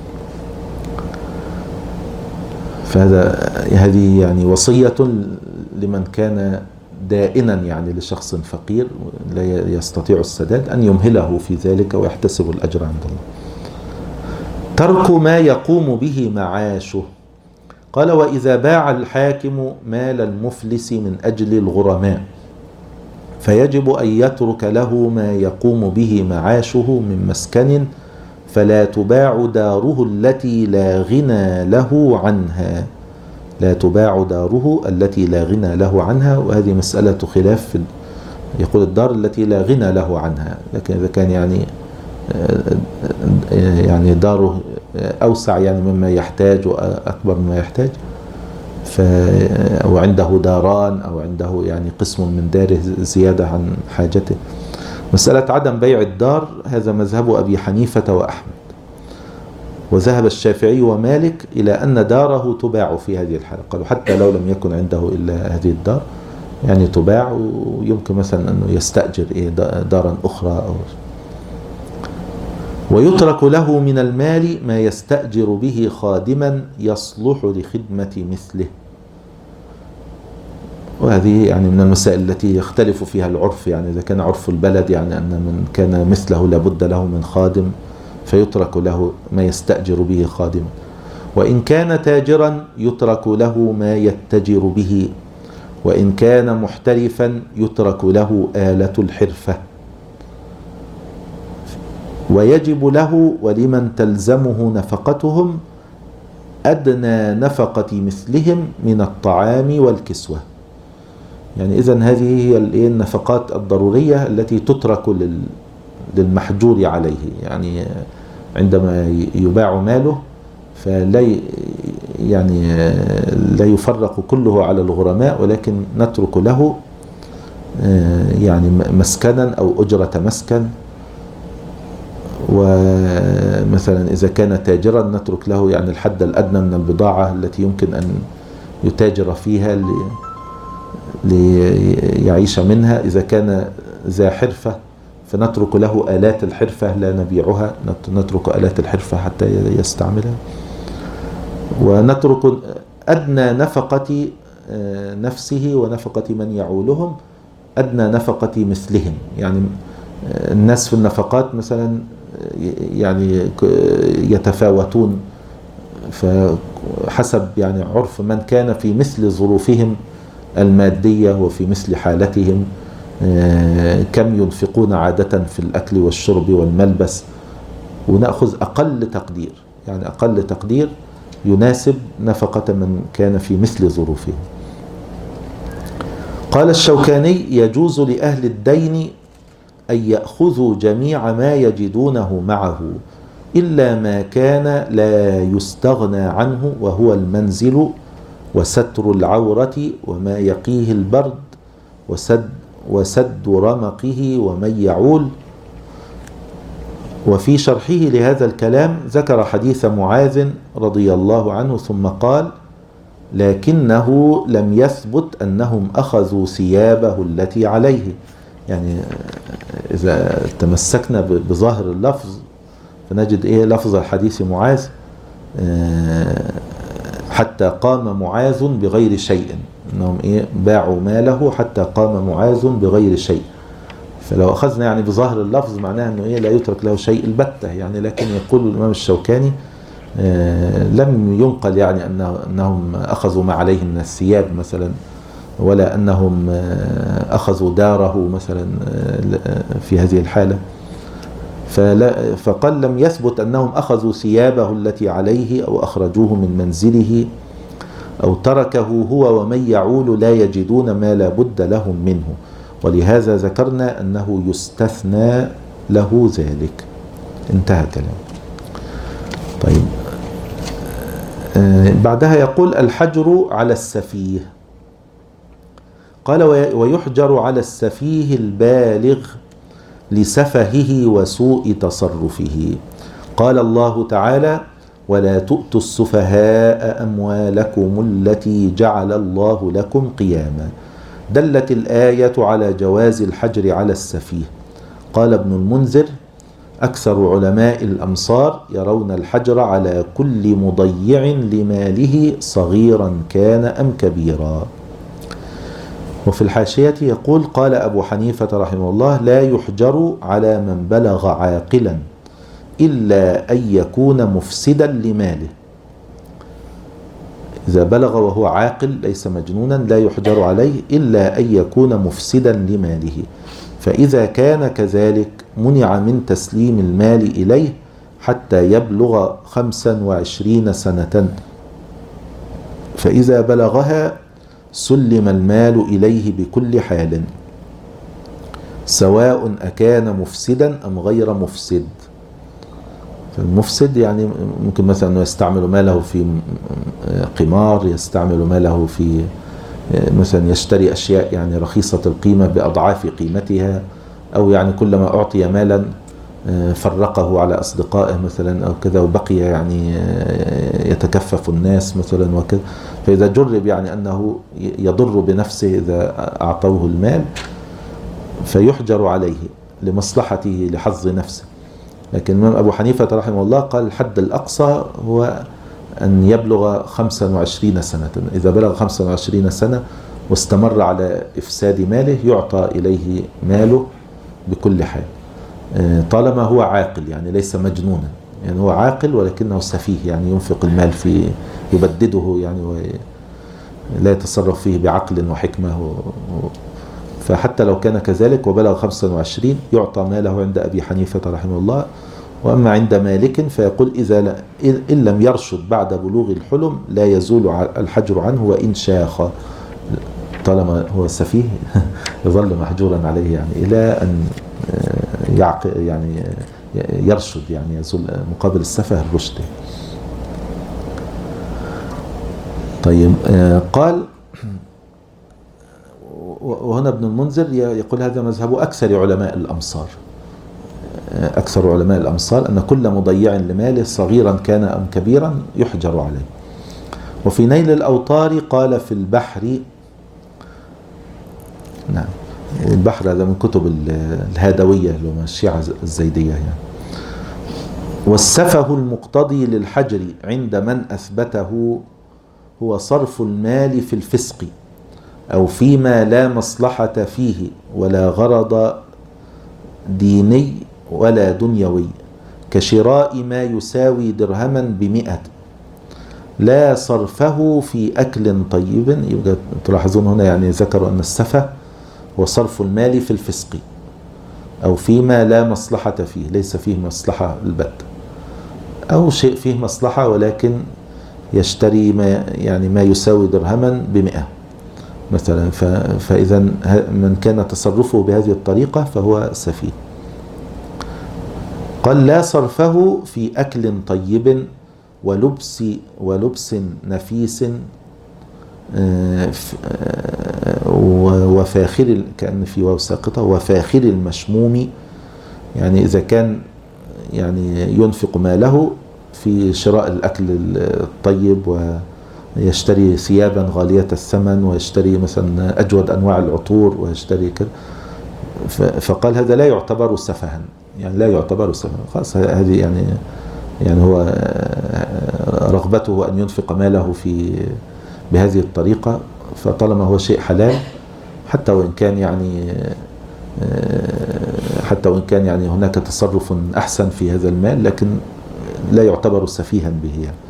هذه يعني وصية لمن كان دائنا يعني لشخص فقير لا يستطيع السداد أن يمهله في ذلك ويحتسب الأجر عند الله. ترك ما يقوم به معاشه. قال وإذا باع الحاكم مال المفلس من أجل الغرماء فيجب أن يترك له ما يقوم به معاشه من مسكن فلا تباع داره التي لا غنى له عنها. لا تباع داره التي لا غنى له عنها، وهذه مسألة خلاف يقول الدار التي لا غنى له عنها، لكن إذا كان يعني داره أوسع يعني مما يحتاج وأكبر مما يحتاج أو عنده داران أو عنده يعني قسم من داره زيادة عن حاجته. مسألة عدم بيع الدار هذا مذهب أبي حنيفة وأحمد، وذهب الشافعي ومالك إلى أن داره تباع في هذه الحالة، قالوا حتى لو لم يكن عنده إلا هذه الدار يعني تباع، ويمكن مثلا أنه يستأجر دارا أخرى ويترك له من المال ما يستأجر به خادما يصلح لخدمة مثله. وهذه يعني من المسائل التي يختلف فيها العرف، يعني إذا كان عرف البلد يعني أن من كان مثله لابد له من خادم فيترك له ما يستأجر به خادما، وإن كان تاجرا يترك له ما يتجر به، وإن كان محترفا يترك له آلة الحرفة. ويجب له ولمن تلزمه نفقتهم أدنى نفقة مثلهم من الطعام والكسوة. يعني إذن هذه هي النفقات الضرورية التي تترك للمحجور عليه، يعني عندما يباع ماله فلا يعني لا يفرق كله على الغرماء، ولكن نترك له يعني مسكنا أو أجرة مسكن. ومثلا إذا كان تاجرا نترك له يعني الحد الأدنى من البضاعة التي يمكن أن يتاجر فيها ليعيش منها. إذا كان ذا حرفة فنترك له آلات الحرفة لا نبيعها، نترك آلات الحرفة حتى يستعملها. ونترك أدنى نفقة نفسه ونفقة من يعولهم أدنى نفقة مثلهم. يعني الناس في النفقات مثلا يعني يتفاوتون فحسب يعني عرف من كان في مثل ظروفهم المادية وفي مثل حالتهم كم ينفقون عادة في الأكل والشرب والملبس، ونأخذ أقل تقدير، يعني أقل تقدير يناسب نفقة من كان في مثل ظروفهم. قال الشوكاني: يجوز لأهل الدين أن يأخذوا جميع ما يجدونه معه إلا ما كان لا يستغنى عنه، وهو المنزل وستر العورة وما يقيه البرد وسد رمقه ومن يعول. وفي شرحه لهذا الكلام ذكر حديث معاذ رضي الله عنه ثم قال: لكنه لم يثبت أنهم أخذوا ثيابه التي عليه. يعني إذا تمسكنا بظاهر اللفظ فنجد لفظ الحديث معاذ: حتى قام معاذ بغير شيء، انهم باعوا ماله حتى قام معاذ بغير شيء. فلو اخذنا يعني بظاهر اللفظ معناها انه لا يترك له شيء البتة يعني. لكن يقول الامام الشوكاني لم ينقل يعني انهم اخذوا ما عليهم من الثياب مثلا، ولا انهم اخذوا داره مثلا في هذه الحالة. فقال: لم يثبت أنهم أخذوا ثيابه التي عليه أو أخرجوه من منزله أو تركه هو ومن يعول لا يجدون ما لا بد لهم منه، ولهذا ذكرنا أنه يستثنى له ذلك. انتهى كلام. طيب، بعدها يقول: الحجر على السفيه. قال: ويحجر على السفيه البالغ لسفهه وسوء تصرفه. قال الله تعالى: ولا تؤتوا السفهاء أموالكم التي جعل الله لكم قياما. دلت الآية على جواز الحجر على السفيه. قال ابن المنذر: أكثر علماء الأمصار يرون الحجر على كل مضيع لماله صغيرا كان أم كبيرا. وفي الحاشية يقول: قال أبو حنيفة رحمه الله: لا يحجر على من بلغ عاقلا إلا أن يكون مفسدا لماله. إذا بلغ وهو عاقل ليس مجنونا لا يحجر عليه إلا أن يكون مفسدا لماله، فإذا كان كذلك منع من تسليم المال إليه حتى يبلغ 25 سنة، فإذا بلغها سلم المال إليه بكل حال، سواء أكان مفسدا أم غير مفسد. فالمفسد يعني ممكن مثلا أنه يستعمل ماله في قمار، يستعمل ماله في مثلا يشتري أشياء يعني رخيصة القيمة بأضعاف قيمتها، أو يعني كلما أعطي مالا فرقه على أصدقائه مثلا أو كذا، وبقي يعني يتكفف الناس مثلا وكذا. فإذا جرب يعني أنه يضر بنفسه إذا أعطوه المال فيحجر عليه لمصلحته لحظ نفسه. لكن الإمام أبو حنيفة رحمه الله قال: الحد الأقصى هو أن يبلغ 25 سنة. إذا بلغ 25 سنة واستمر على إفساد ماله يعطى إليه ماله بكل حال، طالما هو عاقل يعني ليس مجنونا. يعني هو عاقل ولكنه سفيه، يعني ينفق المال في يبدده يعني ولا يتصرف فيه بعقل وحكمة. فحتى لو كان كذلك وبلغ 25 يعطى ماله عند أبي حنيفة رحمه الله. وأما عند مالك فيقول: إن لم يرشد بعد بلوغ الحلم لا يزول الحجر عنه وإن شاخ. طالما هو سفيه يظل محجورا عليه يعني إلى أن يعني يرشد، يعني يزول مقابل السفه الرشد. طيب، قال: وهنا ابن المنذر يقول هذا مذهب أكثر علماء الأمصار. أكثر علماء الأمصار أن كل مضيع لماله صغيرا كان أم كبيرا يحجر عليه. وفي نيل الأوطار قال: في البحر، نعم البحر هذا من كتب الهادوية اللي هم الشيعة الزيدية يعني. والسفه المقتضي للحجر عند من أثبته هو صرف المال في الفسق أو فيما لا مصلحة فيه ولا غرض ديني ولا دنيوي، كشراء ما يساوي درهما ب100 لا صرفه في أكل طيب. يبقى تلاحظون هنا يعني ذكروا أن السفه هو صرف المال في الفسق أو فيما لا مصلحة فيه، ليس فيه مصلحة البتة، أو شيء فيه مصلحة ولكن يشتري ما يساوي درهما ب100 مثلا. فإذا من كان تصرفه بهذه الطريقة فهو سفيه. قال لا صرفه في أكل طيب ولبس نفيس وفاخر، كأن في واو ساقطة، وفاخر المشموم. يعني إذا كان يعني ينفق ماله في شراء الأكل الطيب ويشتري ثيابا غالية الثمن ويشتري مثلا أجود أنواع العطور ويشتري كده، فقال هذا لا يعتبر سفها، يعني لا يعتبر سفها خلاص. هذه يعني هو رغبته أن ينفق ماله بهذه الطريقة، فطالما هو شيء حلال حتى وإن كان يعني هناك تصرف أحسن في هذا المال، لكن لا يعتبر سفيها به يعني.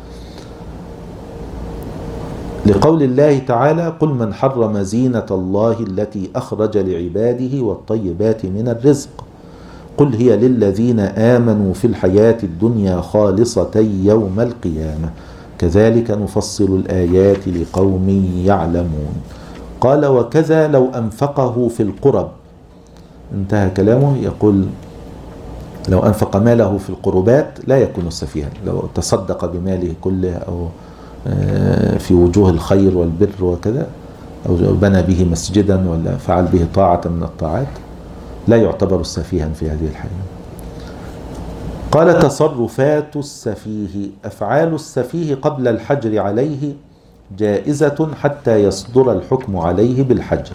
لقول الله تعالى قل من حرم زينة الله التي أخرج لعباده والطيبات من الرزق قل هي للذين آمنوا في الحياة الدنيا خالصة يوم القيامة كذلك نفصل الآيات لقوم يعلمون. قال وكذا لو أنفقه في القرب، انتهى كلامه، يقول لو أنفق ماله في القربات لا يكون سفيها، لو تصدق بماله كله أو في وجوه الخير والبر وكذا، أو بنى به مسجدا ولا فعل به طاعة من الطاعات، لا يعتبر سفيها في هذه الحالة. قال تصرفات السفيه، أفعال السفيه قبل الحجر عليه جائزة حتى يصدر الحكم عليه بالحجر،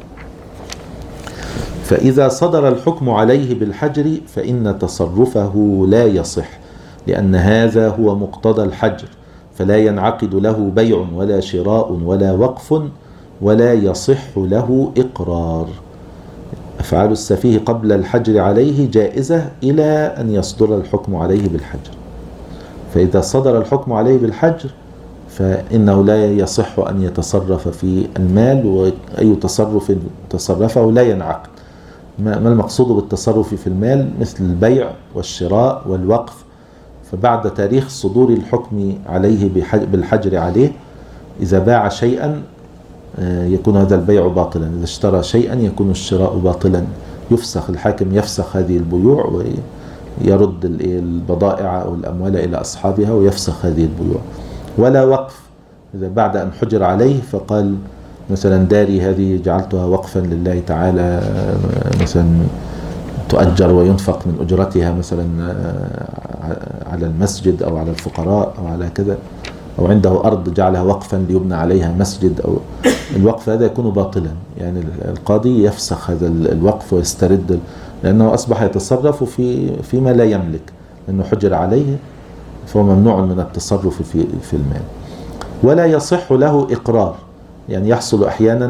فإذا صدر الحكم عليه بالحجر فإن تصرفه لا يصح، لأن هذا هو مقتضى الحجر، فلا ينعقد له بيع ولا شراء ولا وقف ولا يصح له إقرار. أفعال السفيه قبل الحجر عليه جائزة إلى أن يصدر الحكم عليه بالحجر، فإذا صدر الحكم عليه بالحجر فإنه لا يصح أن يتصرف في المال، وأي تصرف تصرفه لا ينعقد. ما المقصود بالتصرف في المال؟ مثل البيع والشراء والوقف، فبعد تاريخ صدور الحكم عليه بالحجر عليه إذا باع شيئا يكون هذا البيع باطلا، إذا اشترى شيئا يكون الشراء باطلا، يفسخ، الحاكم يفسخ هذه البيوع ويرد البضائع أو الأموال إلى أصحابها ويفسخ هذه البيوع. ولا وقف، إذا بعد أن حجر عليه فقال مثلا داري هذه جعلتها وقفا لله تعالى، مثلا تؤجر وينفق من أجرتها مثلا على المسجد أو على الفقراء أو على كذا، أو عنده أرض جعلها وقفا ليبنى عليها مسجد، أو الوقف هذا يكون باطلا، يعني القاضي يفسخ هذا الوقف ويسترد، لأنه أصبح يتصرف فيما لا يملك، لأنه حجر عليه فهو ممنوع من التصرف في المال. ولا يصح له إقرار، يعني يحصل أحيانا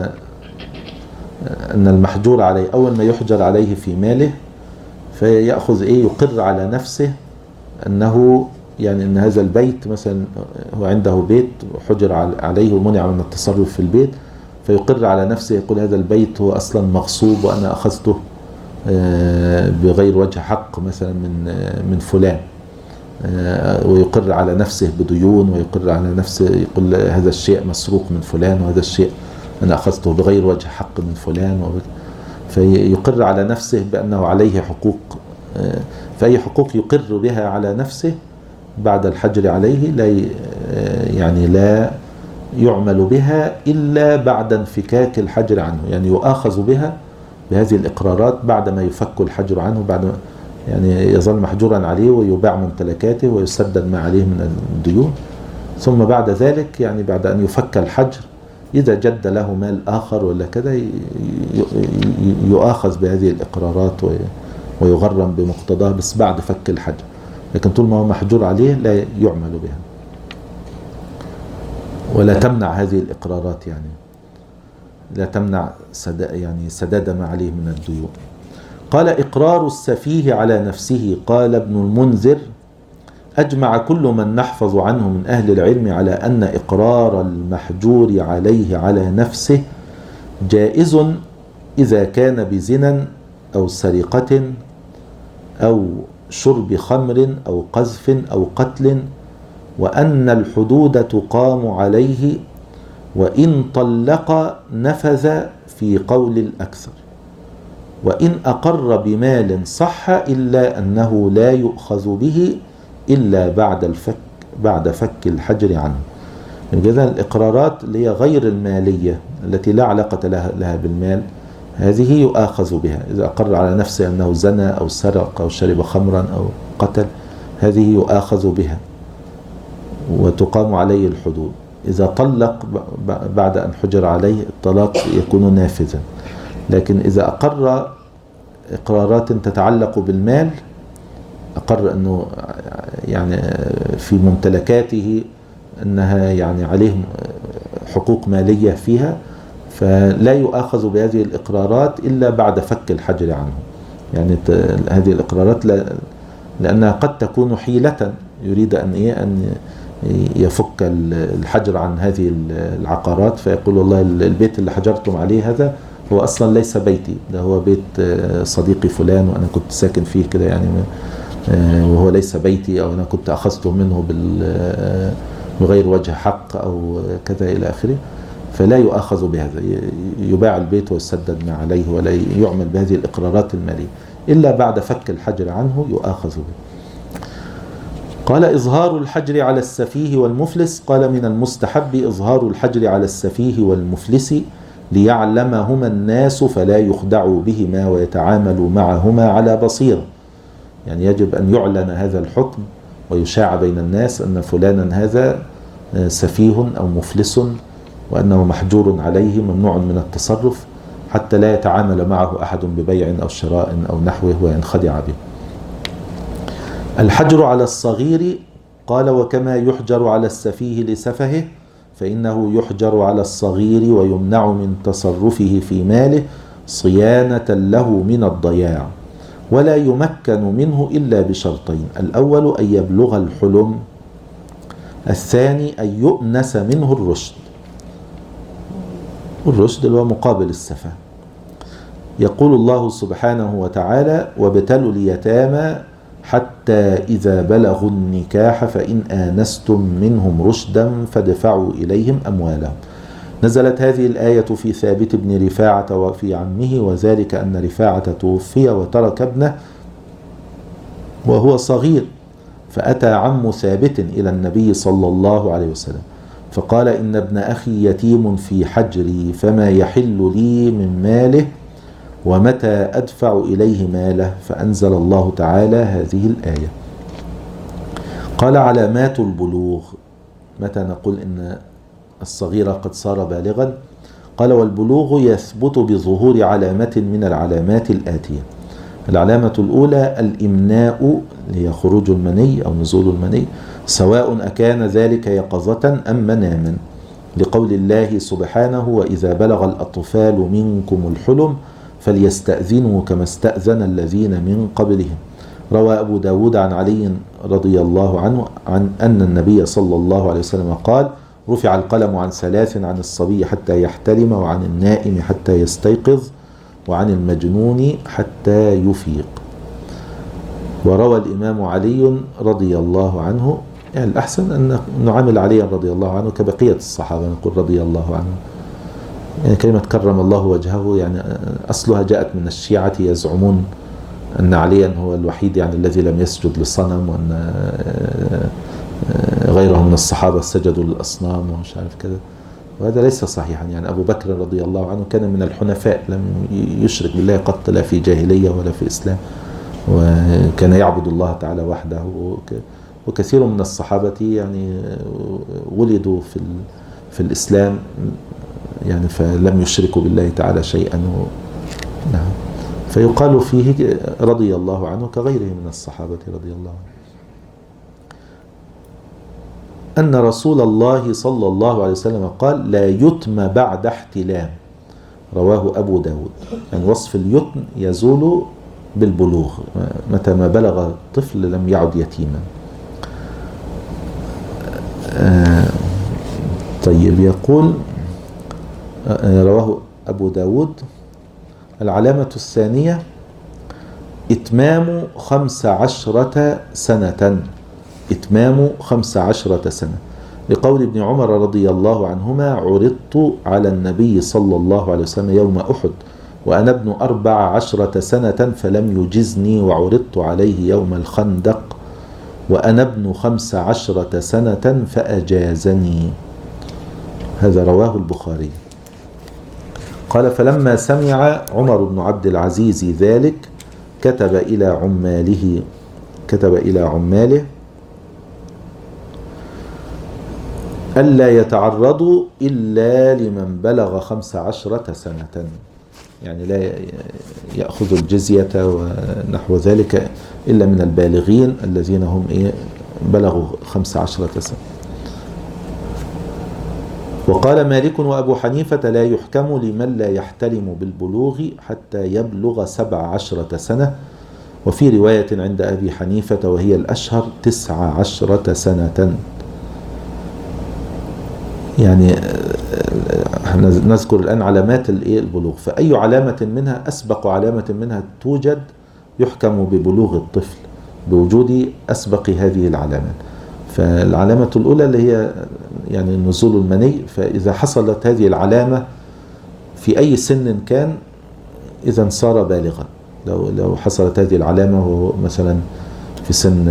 أن المحجور عليه أول ما يحجر عليه في ماله فيأخذ يقر على نفسه أنه يعني أن هذا البيت مثلا، هو عنده بيت حجر عليه ومنع من التصرف في البيت، فيقر على نفسه يقول هذا البيت هو أصلا مغصوب وأنا أخذته بغير وجه حق مثلا من فلان، ويقر على نفسه بديون، ويقر على نفسه يقول هذا الشيء مسروق من فلان، وهذا الشيء أنا أخذته بغير وجه حق من فلان، فيقر على نفسه بأنه عليه حقوق، فأي حقوق يقر بها على نفسه بعد الحجر عليه لا يعمل بها إلا بعد انفكاك الحجر عنه، يعني يؤاخذ بها بهذه الإقرارات بعد ما يفك الحجر عنه، بعد ما يعني يظل محجورا عليه ويباع ممتلكاته ويسدد ما عليه من الديون، ثم بعد ذلك يعني بعد أن يفك الحجر إذا جد له مال آخر ولا كذا يؤاخذ بهذه الإقرارات ويغرم بمقتضاه، بس بعد فك الحجر، لكن طول ما هو محجور عليه لا يعمل بها، ولا تمنع هذه الإقرارات، يعني لا تمنع سداد ما عليه من الديون. قال إقرار السفيه على نفسه، قال ابن المنذر أجمع كل من نحفظ عنه من أهل العلم على أن إقرار المحجور عليه على نفسه جائز إذا كان بزنا أو سرقة أو شرب خمر أو قذف أو قتل، وأن الحدود تقام عليه، وإن طلق نفذ في قول الأكثر، وإن أقر بمال صح إلا أنه لا يؤخذ به إلا بعد فك الحجر عنه. إذن الإقرارات اللي هي غير المالية التي لا علاقة لها بالمال هذه يؤاخذ بها. إذا أقر على نفسه أنه زنى أو سرق أو شرب خمرا أو قتل هذه يؤاخذ بها وتقام عليه الحدود. إذا طلق بعد أن حجر عليه الطلاق يكون نافذا. لكن إذا أقر إقرارات تتعلق بالمال، أقر أنه يعني في ممتلكاته أنها يعني عليه حقوق مالية فيها، فلا يؤاخذ بهذه الإقرارات إلا بعد فك الحجر عنه. يعني هذه الإقرارات لأنها قد تكون حيلة، يريد أن يفك الحجر عن هذه العقارات، فيقول والله البيت اللي حجرتم عليه هذا هو أصلا ليس بيتي، ده هو بيت صديقي فلان وأنا كنت ساكن فيه كده يعني، وهو ليس بيتي، أو أنا كنت أخذته منه بغير وجه حق أو كذا إلى آخره. فلا يؤاخذ بهذا، يباع البيت ويسدد ما عليه، ولا يعمل بهذه الإقرارات المالية إلا بعد فك الحجر عنه يؤاخذ به. قال إظهار الحجر على السفيه والمفلس. قال من المستحب إظهار الحجر على السفيه والمفلس ليعلمهما الناس فلا يخدعوا بهما ويتعاملوا معهما على بصيرة. يعني يجب أن يعلن هذا الحكم ويشاع بين الناس أن فلانا هذا سفيه أو مفلس، وأنه محجور عليه ممنوع من التصرف، حتى لا يتعامل معه أحد ببيع أو شراء أو نحوه وينخدع به. الحجر على الصغير. قال وكما يحجر على السفيه لسفهه فإنه يحجر على الصغير ويمنع من تصرفه في ماله صيانة له من الضياع، ولا يمكن منه إلا بشرطين: الأول أن يبلغ الحلم، الثاني أن يؤنس منه الرشد. الرشد اللي هو مقابل السفه. يقول الله سبحانه وتعالى: وابتلوا اليتامى حتى إذا بلغوا النكاح فإن آنستم منهم رشدا فادفعوا إليهم أموالهم. نزلت هذه الآية في ثابت بن رفاعة وفي عمه، وذلك أن رفاعة توفي وترك ابنه وهو صغير، فأتى عم ثابت إلى النبي صلى الله عليه وسلم فقال: إن ابن أخي يتيم في حجري، فما يحل لي من ماله ومتى أدفع إليه ماله؟ فأنزل الله تعالى هذه الآية. قال: علامات البلوغ. متى نقول إن الصغير قد صار بالغا؟ قال: والبلوغ يثبت بظهور علامة من العلامات الآتية. العلامة الأولى الإمناء، هي خروج المني أو نزول المني، سواء أكان ذلك يقظة أم مناما، لقول الله سبحانه: وإذا بلغ الأطفال منكم الحلم فليستأذنوا كما استأذن الذين من قبلهم. روى أبو داود عن علي رضي الله عنه عن أن النبي صلى الله عليه وسلم قال: رفع القلم عن ثلاث: عن الصبي حتى يحتلم، وعن النائم حتى يستيقظ، وعن المجنون حتى يفيق. وروى الإمام علي رضي الله عنه، يعني الأحسن أن نعامل علي رضي الله عنه كبقية الصحابة، نقول رضي الله عنه. يعني كلمة كرم الله وجهه يعني أصلها جاءت من الشيعة، يزعمون أن عليا هو الوحيد يعني الذي لم يسجد للصنم، وأن غيرهم من الصحابة سجدوا للأصنام ومش عارف كذا، وهذا ليس صحيحا. يعني أبو بكر رضي الله عنه كان من الحنفاء، لم يشرك بالله قط، لا في جاهلية ولا في إسلام، وكان يعبد الله تعالى وحده. وكثير من الصحابة يعني ولدوا في الإسلام يعني فلم يشركوا بالله تعالى شيئا. نعم، فيقال فيه رضي الله عنه كغيره من الصحابة رضي الله عنه. أن رسول الله صلى الله عليه وسلم قال: لا يتم بعد احتلام. رواه أبو داود. يعني وصف اليتم يزول بالبلوغ، متى ما بلغ الطفل لم يعد يتيما. طيب يقول رواه أبو داود: العلامة الثانية إتمام 15 سنة، إتمام 15 سنة، لقول ابن عمر رضي الله عنهما: عرضت على النبي صلى الله عليه وسلم يوم أحد وأنا ابن 14 سنة فلم يجزني، وعرضت عليه يوم الخندق وأنا ابن 15 سنة فأجازني. هذا رواه البخاري. قال: فلما سمع عمر بن عبد العزيز ذلك كتب إلى عماله ألا يتعرضوا إلا لمن بلغ 15 سنة، يعني لا يأخذ الجزية ونحو ذلك إلا من البالغين الذين هم بلغوا 15 سنة. وقال مالك وأبو حنيفة: لا يحكم لمن لا يحتلم بالبلوغ حتى يبلغ 17 سنة، وفي رواية عند أبي حنيفة وهي الأشهر 19 سنة. يعني نذكر الآن علامات البلوغ، فأي علامة منها أسبق علامة منها توجد يحكم ببلوغ الطفل بوجود أسبق هذه العلامات. فالعلامة الأولى اللي هي يعني نزول المني، فإذا حصلت هذه العلامة في أي سن كان إذا صار بالغا. لو حصلت هذه العلامة وهو مثلا في سن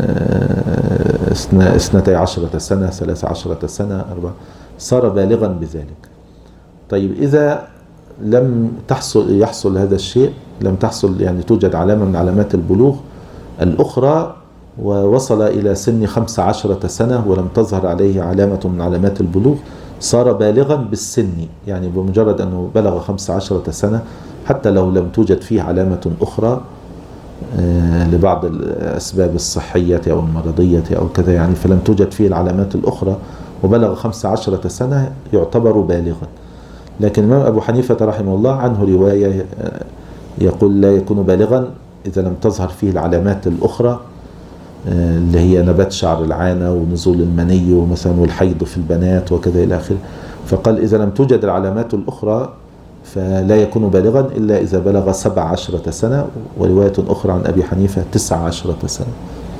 12 سنة 13 سنة 4 صار بالغا بذلك. طيب إذا لم يحصل هذا الشيء، لم تحصل يعني توجد علامة من علامات البلوغ الأخرى ووصل إلى سن 15 سنة ولم تظهر عليه علامة من علامات البلوغ، صار بالغا بالسن، يعني بمجرد أنه بلغ 15 سنة حتى لو لم توجد فيه علامة أخرى لبعض الأسباب الصحية أو المرضية أو كذا، يعني فلم توجد فيه العلامات الأخرى وبلغ 15 سنة يعتبر بالغا. لكن الإمام أبو حنيفة رحمه الله عنه رواية يقول لا يكون بالغا إذا لم تظهر فيه العلامات الأخرى اللي هي نبات شعر العانة ونزول المني ومثلا والحيض في البنات وكذا إلى آخره. فقال إذا لم توجد العلامات الأخرى فلا يكون بالغا إلا إذا بلغ 17 سنة، ورواية أخرى عن أبي حنيفة 19 سنة.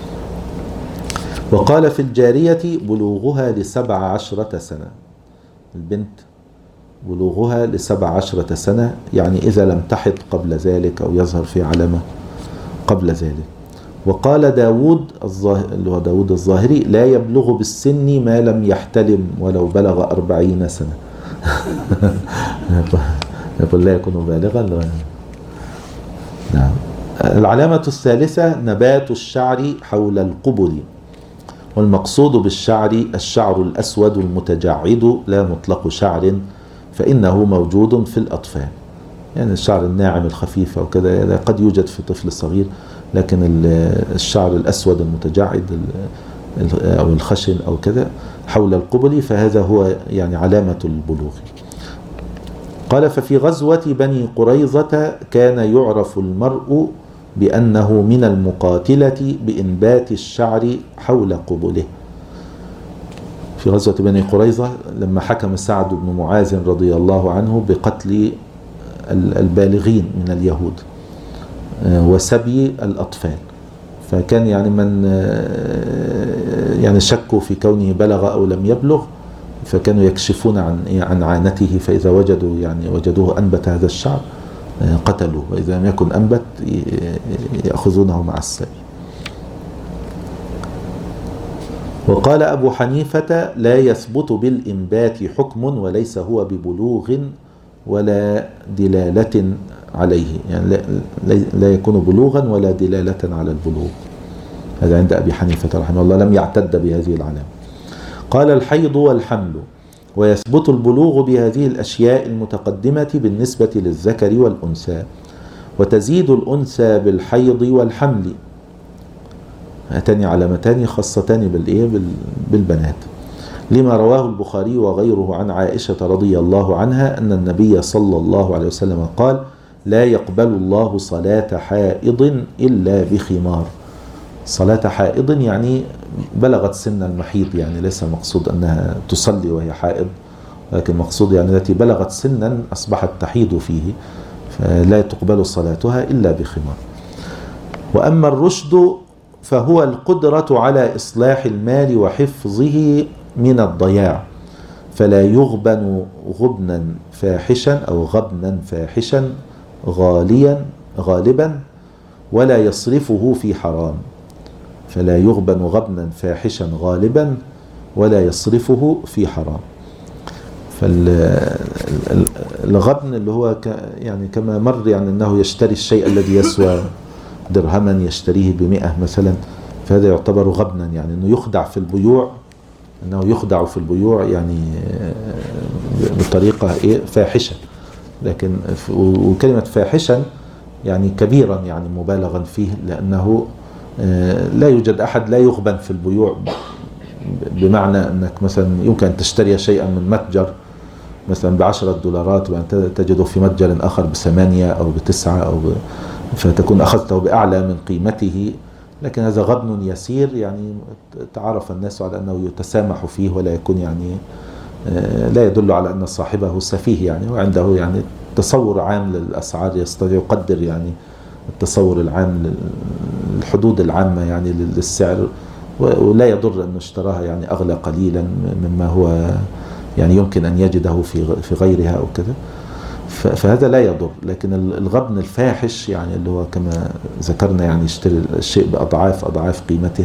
وقال في الجارية بلوغها ل17 سنة، البنت بلوغها ل17 سنة، يعني إذا لم تحض قبل ذلك أو يظهر في علامة قبل ذلك. وقال داود اللي هو داود الظاهري: لا يبلغ بالسن ما لم يحتلم ولو بلغ 40 سنة. يقول لا يكون بالغا. نعم. العلامة الثالثة نبات الشعر حول القبل، والمقصود بالشعر الشعر الأسود المتجعد لا مطلق شعر، فإنه موجود في الأطفال، يعني الشعر الناعم الخفيف أو كذا قد يوجد في طفل صغير، لكن الشعر الأسود المتجعد أو الخشن أو كذا حول القبل فهذا هو يعني علامة البلوغ. قال: ففي غزوة بني قريظة كان يعرف المرء بأنه من المقاتلة بإنبات الشعر حول قبله. في غزوة بني قريظة لما حكم سعد بن معاذ رضي الله عنه بقتل البالغين من اليهود وسبي الأطفال، فكان يعني من يعني شكوا في كونه بلغ أو لم يبلغ فكانوا يكشفون عن عانته، فإذا وجدوه أنبت هذا الشعر قتلوه، وإذا لم يكن أنبت يأخذونه مع السبي. وقال أبو حنيفة: لا يثبت بالإنبات حكم وليس هو ببلوغ ولا دلالة عليه، يعني لا يكون بلوغا ولا دلالة على البلوغ. هذا عند أبي حنيفة رحمه الله، لم يعتد بهذه العلامة. قال: الحيض والحمل، ويثبت البلوغ بهذه الأشياء المتقدمة بالنسبة للذكر والأنثى، وتزيد الأنثى بالحيض والحمل، هاتان علامتان خاصتان بالبنات، لما رواه البخاري وغيره عن عائشة رضي الله عنها أن النبي صلى الله عليه وسلم قال: لا يقبل الله صلاة حائض إلا بخمار. صلاة حائض يعني بلغت سن المحيض، يعني ليس مقصود أنها تصلي وهي حائض، لكن مقصود يعني التي بلغت سنا أصبحت تحيض فيه، فلا تقبل صلاتها إلا بخمار. وأما الرشد فهو القدرة على إصلاح المال وحفظه من الضياع، فلا يغبن غبنا فاحشا أو غبنا فاحشا غالبا ولا يصرفه في حرام، فلا يغبن غبنا فاحشا غالبا ولا يصرفه في حرام. فالغبن اللي هو يعني كما مر يعني أنه يشتري الشيء الذي يسوى درهما يشتريه ب100 مثلا، فهذا يعتبر غبنا، يعني أنه يخدع في البيوع، أنه يخدع في البيوع يعني بطريقة فاحشة. لكن وكلمة فاحشا يعني كبيرا، يعني مبالغا فيه، لأنه لا يوجد أحد لا يغبن في البيوع، بمعنى أنك مثلا يمكن أن تشتري شيئا من متجر مثلا ب$10 وأن تجده في متجر آخر ب8 أو ب9 فتكون أخذته بأعلى من قيمته، لكن هذا غبن يسير، يعني تعرف الناس على أنه يتسامح فيه، ولا يكون يعني لا يدل على أن صاحبه سفيه، يعني وعنده يعني تصور عام للأسعار، يستطيع يقدر يعني التصور العام الحدود العامة يعني للسعر، ولا يضر أنه اشتراها يعني أغلى قليلا مما هو يعني يمكن أن يجده في غيرها أو كذا، فهذا لا يضر. لكن الغبن الفاحش يعني اللي هو كما ذكرنا يعني يشتري الشيء بأضعاف قيمته،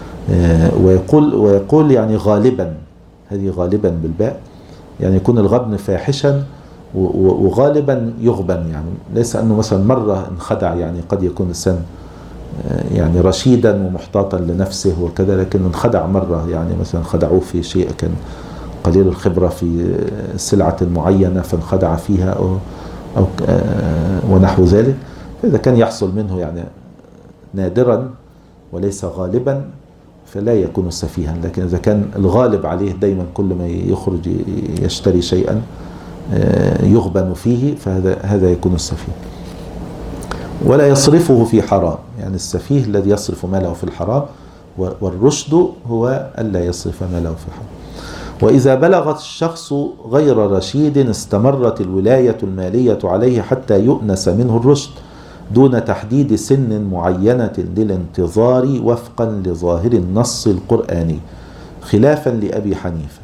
ويقول يعني غالبا، هذه غالبا بالباء، يعني يكون الغبن فاحشا وغالبا يغبن، يعني ليس أنه مثلا مرة انخدع، يعني قد يكون الإنسان يعني رشيدا ومحتاطا لنفسه وكذا، لكن انخدع مرة، يعني مثلا خدعوه في شيء كان قليل الخبرة في سلعة معينة فانخدع فيها أو ونحو ذلك، فإذا كان يحصل منه يعني نادرا وليس غالبا فلا يكون سفيها. لكن إذا كان الغالب عليه دايما كل ما يخرج يشتري شيئا يغبن فيه، فهذا يكون السفيه. ولا يصرفه في حرام، يعني السفيه الذي يصرف ماله في الحرام، والرشد هو ألا يصرف ماله في الحرام. وإذا بلغ الشخص غير رشيد استمرت الولاية المالية عليه حتى يؤنس منه الرشد دون تحديد سن معينة للانتظار وفقا لظاهر النص القرآني، خلافا لأبي حنيفة.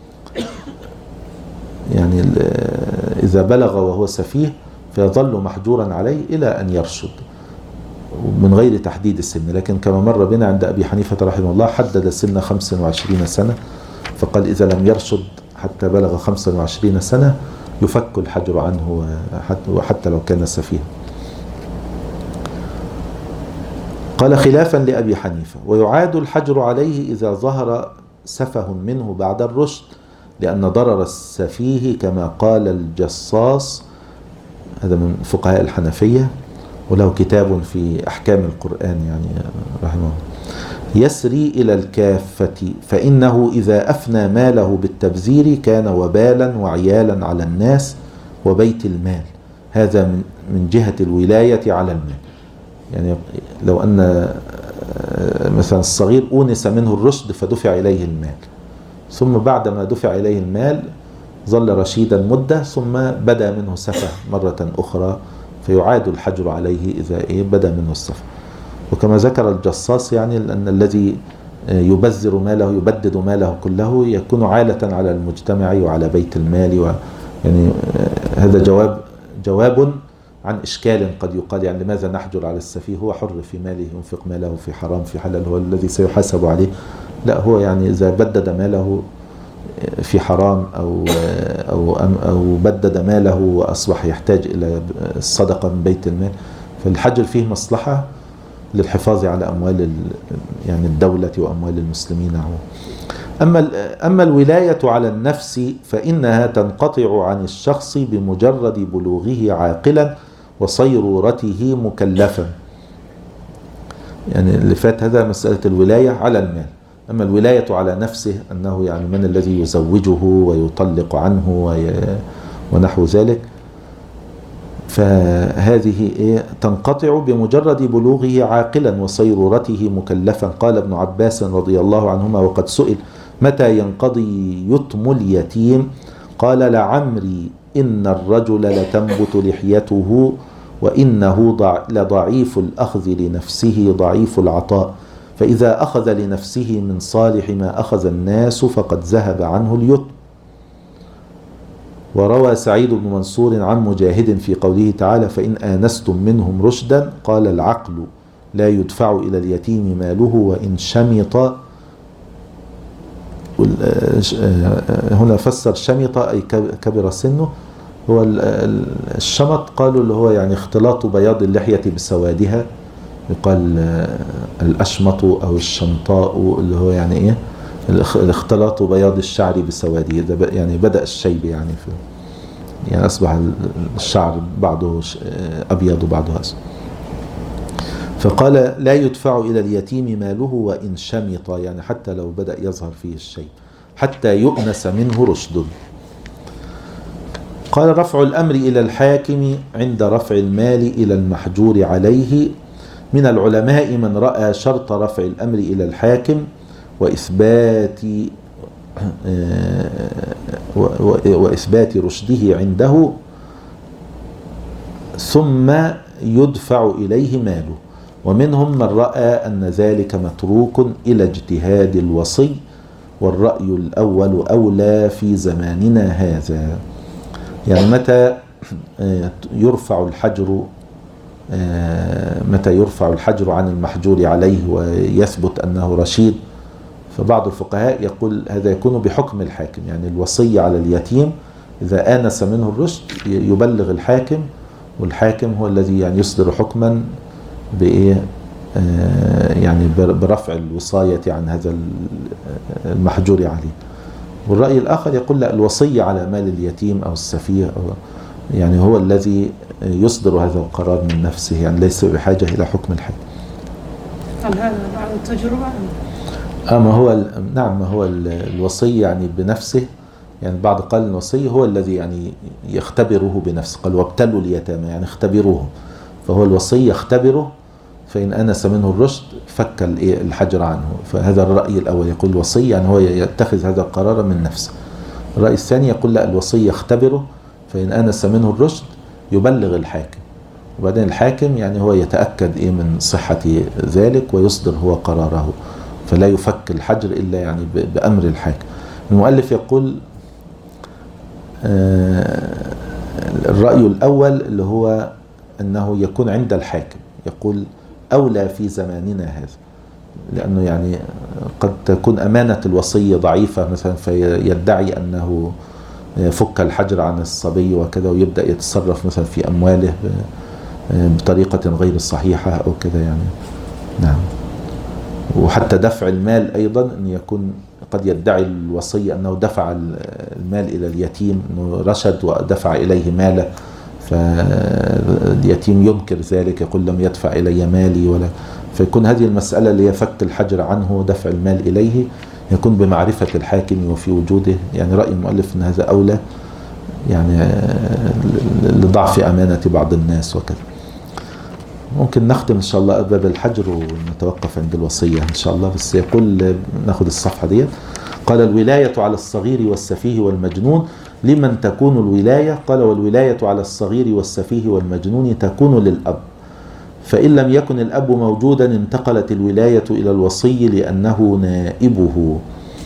يعني إذا بلغ وهو سفيه فيظل محجورا عليه إلى أن يرشد من غير تحديد السن. لكن كما مر بنا عند أبي حنيفة رحمه الله حدد سن 25 سنة، فقال إذا لم يرشد حتى بلغ 25 سنة يفك الحجر عنه وحتى لو كان سفيها. قال خلافا لأبي حنيفة. ويعاد الحجر عليه إذا ظهر سفه منه بعد الرشد، لأن ضرر السفيه كما قال الجصاص، هذا من فقهاء الحنفية وله كتاب في أحكام القرآن يعني رحمه الله، يسري إلى الكافة، فإنه إذا أفنى ماله بالتبذير كان وبالا وعيالا على الناس وبيت المال، هذا من جهة الولاية على المال. يعني لو أن مثلا الصغير أونس منه الرشد فدفع إليه المال، ثم بعدما دفع إليه المال ظل رشيدا مدة ثم بدا منه سفه مرة أخرى، فيعاد الحجر عليه إذا بدا منه السفه. وكما ذكر الجصاص يعني أن الذي يبذر ماله يبدد ماله كله يكون عالة على المجتمع وعلى بيت المال، يعني هذا جواب عن إشكال قد يقال يعني لماذا نحجر على السفيه؟ هو حر في ماله، ينفق ماله في حرام في حلال، هو الذي سيحاسب عليه. لا، هو يعني إذا بدد ماله في حرام أو بدد ماله وأصبح يحتاج إلى الصدقة من بيت المال، فالحجر فيه مصلحة للحفاظ على أموال يعني الدولة وأموال المسلمين. أما الولاية على النفس فإنها تنقطع عن الشخص بمجرد بلوغه عاقلا وصيرورته مكلفا. يعني اللي فات هذا مسألة الولاية على المال. أما الولاية على نفسه أنه يعني من الذي يزوجه ويطلق عنه ونحو ذلك، فهذه تنقطع بمجرد بلوغه عاقلا وصيرورته مكلفا. قال ابن عباس رضي الله عنهما وقد سئل متى ينقضي يتم اليتيم؟ قال لعمري إن الرجل لتنبت لحيته وإنه لضعيف الأخذ لنفسه ضعيف العطاء، فإذا أخذ لنفسه من صالح ما أخذ الناس فقد ذهب عنه اليتم. وروى سعيد بن منصور عن مجاهد في قوله تعالى فإن آنستم منهم رشدا قال العقل لا يدفع إلى اليتيم ماله وإن شمط. هنا فسر شمط أي كبر سنه. هو الشمط قالوا اللي هو يعني اختلاط بياض اللحية بسوادها، يقال الأشمط أو الشمطاء اللي هو يعني إيه الاختلاط بياض الشعر بسواده، يعني بدأ الشيب يعني يعني أصبح الشعر بعضه أبيض وبعضه أسود. فقال لا يدفع إلى اليتيم ماله وإن شمط، يعني حتى لو بدأ يظهر فيه الشيب حتى يؤنس منه رشد. قال رفع الأمر إلى الحاكم عند رفع المال إلى المحجور عليه. من العلماء من رأى شرط رفع الأمر إلى الحاكم وإثبات رشده عنده ثم يدفع إليه ماله، ومنهم من رأى أن ذلك متروك إلى اجتهاد الوصي، والرأي الأول أولى في زماننا هذا. يعني متى يرفع الحجر عن المحجور عليه ويثبت أنه رشيد؟ فبعض الفقهاء يقول هذا يكون بحكم الحاكم، يعني الوصي على اليتيم إذا آنس منه الرشد يبلغ الحاكم، والحاكم هو الذي يعني يصدر حكما بإيه يعني برفع الوصاية عن هذا المحجور عليه. والرأي الآخر يقول لا، الوصي على مال اليتيم أو السفيه أو يعني هو الذي يصدر هذا القرار من نفسه، يعني ليس بحاجة إلى حكم الحاكم. هل هذا بعد التجربة؟ ما هو نعم، ما هو الوصي يعني بنفسه، يعني البعض قال الوصي هو الذي يعني يختبره بنفسه، قال وابتلوا اليتامى يعني اختبروه، فهو الوصي يختبره، فإن أنس منه الرشد فك الحجر عنه. فهذا الرأي الأول يقول الوصي يعني هو يتخذ هذا القرار من نفسه. الرأي الثاني يقول لا، الوصي يختبره، فإن أنس منه الرشد يبلغ الحاكم، وبعدين الحاكم يعني هو يتأكد من صحة ذلك ويصدر هو قراره، فلا يفك الحجر إلا يعني بأمر الحاكم. المؤلف يقول الرأي الأول اللي هو أنه يكون عند الحاكم، يقول أولى في زماننا هذا، لأنه يعني قد تكون أمانة الوصي ضعيفة مثلا فيدعي أنه فك الحجر عن الصبي وكذا، ويبدأ يتصرف مثلا في أمواله بطريقة غير صحيحة أو كذا يعني. نعم. وحتى دفع المال أيضا أن يكون قد يدعي الوصي أنه دفع المال إلى اليتيم، أنه رشد ودفع إليه ماله، فاليتيم ينكر ذلك، يقول لم يدفع إلي مالي ولا. فيكون هذه المسألة اللي يفك الحجر عنه دفع المال إليه يكون بمعرفة الحاكم وفي وجوده. يعني رأي المؤلف أن هذا أولى يعني لضعف أمانة بعض الناس وكذا. ممكن نختم إن شاء الله باب الحجر ونتوقف عند الوصية إن شاء الله، بس يقول ناخذ الصفحة دي. قال الولاية على الصغير والسفيه والمجنون لمن تكون الولاية؟ قال والولاية على الصغير والسفيه والمجنون تكون للأب، فإن لم يكن الأب موجودا انتقلت الولاية إلى الوصي لأنه نائبه.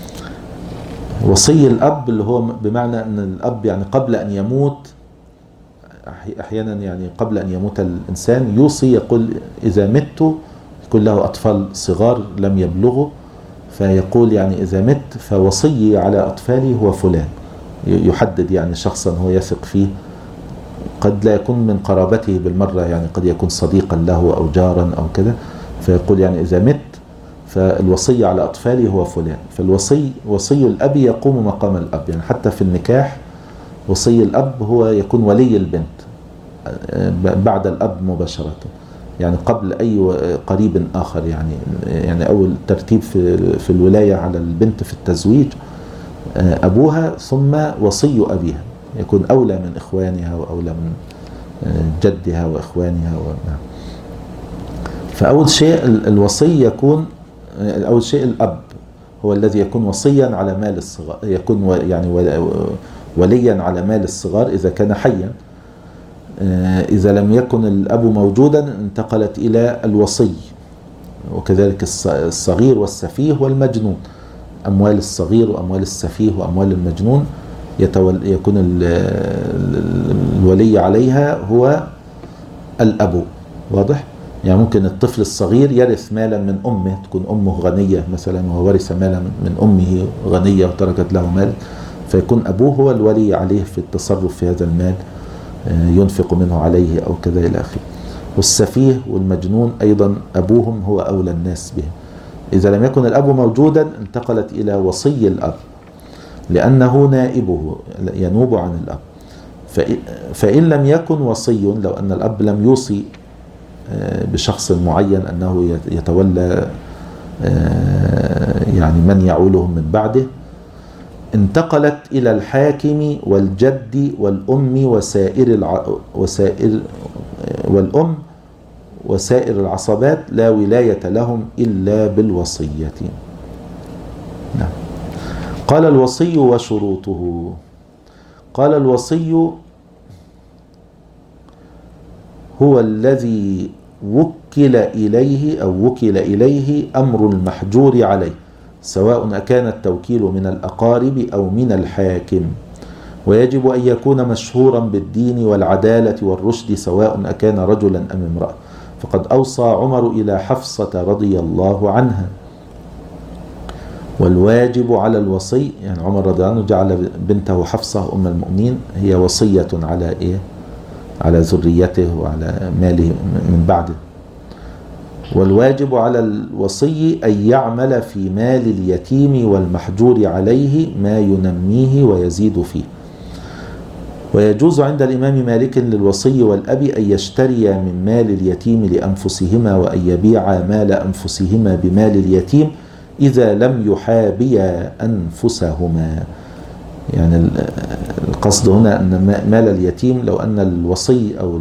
وصي الأب اللي هو بمعنى أن الأب يعني قبل أن يموت، أحيانا يعني قبل أن يموت الإنسان يوصي، يقول إذا مت، يكون له أطفال صغار لم يبلغوا، فيقول يعني إذا مت فوصي على أطفالي هو فلان، يحدد يعني شخصا هو يثق فيه، قد لا يكون من قرابته بالمرة، يعني قد يكون صديقا له أو جارا أو كذا، فيقول يعني إذا مت فالوصي على أطفالي هو فلان. فالوصي وصي الأب يقوم مقام الأب، يعني حتى في النكاح وصي الأب هو يكون ولي البنت بعد الأب مباشرة، يعني قبل أي قريب آخر، يعني أول ترتيب في الولاية على البنت في التزويج أبوها ثم وصي أبيها، يكون أولى من إخوانها وأولى جدها وإخوانها نعم. فأول شيء الوصي يكون، أول شيء الأب هو الذي يكون وصيا على مال الصغار، يكون يعني وليا على مال الصغار إذا كان حيا. إذا لم يكن الأب موجودا انتقلت إلى الوصي، وكذلك الصغير والسفيه والمجنون. أموال الصغير وأموال السفيه وأموال المجنون يكون الولي عليها هو الأب. واضح؟ يعني ممكن الطفل الصغير يرث مالا من أمه، تكون أمه غنية مثلا وهو ورث مالا من أمه غنية وتركت له مال، فيكون أبوه هو الولي عليه في التصرف في هذا المال، ينفق منه عليه أو كذا إلى آخره. والسفيه والمجنون أيضا أبوهم هو أولى الناس به. إذا لم يكن الأب موجودا انتقلت إلى وصي الأب، لأنه نائبه ينوب عن الأب. فإن لم يكن وصي، لو أن الأب لم يوصي بشخص معين أنه يتولى يعني من يعولهم من بعده، انتقلت إلى الحاكم والجد والأم والأم وسائر العصبات، لا ولاية لهم إلا بالوصية. نعم. قال الوصي وشروطه. قال الوصي هو الذي وكل إليه أمر المحجور عليه، سواء أكان التوكيل من الأقارب أو من الحاكم، ويجب أن يكون مشهورا بالدين والعدالة والرشد، سواء أكان رجلا أم امرأة. فقد أوصى عمر إلى حفصة رضي الله عنها. والواجب على الوصي، يعني عمر رضي الله عنه جعل بنته حفصة أم المؤمنين هي وصية على على ذريته وعلى ماله من بعده. والواجب على الوصي أن يعمل في مال اليتيم والمحجور عليه ما ينميه ويزيد فيه. ويجوز عند الإمام مالك للوصي والأب أن يشتري من مال اليتيم لأنفسهما، وأن يبيع مال أنفسهما بمال اليتيم إذا لم يحابيا أنفسهما. يعني القصد هنا أن مال اليتيم، لو أن الوصي أو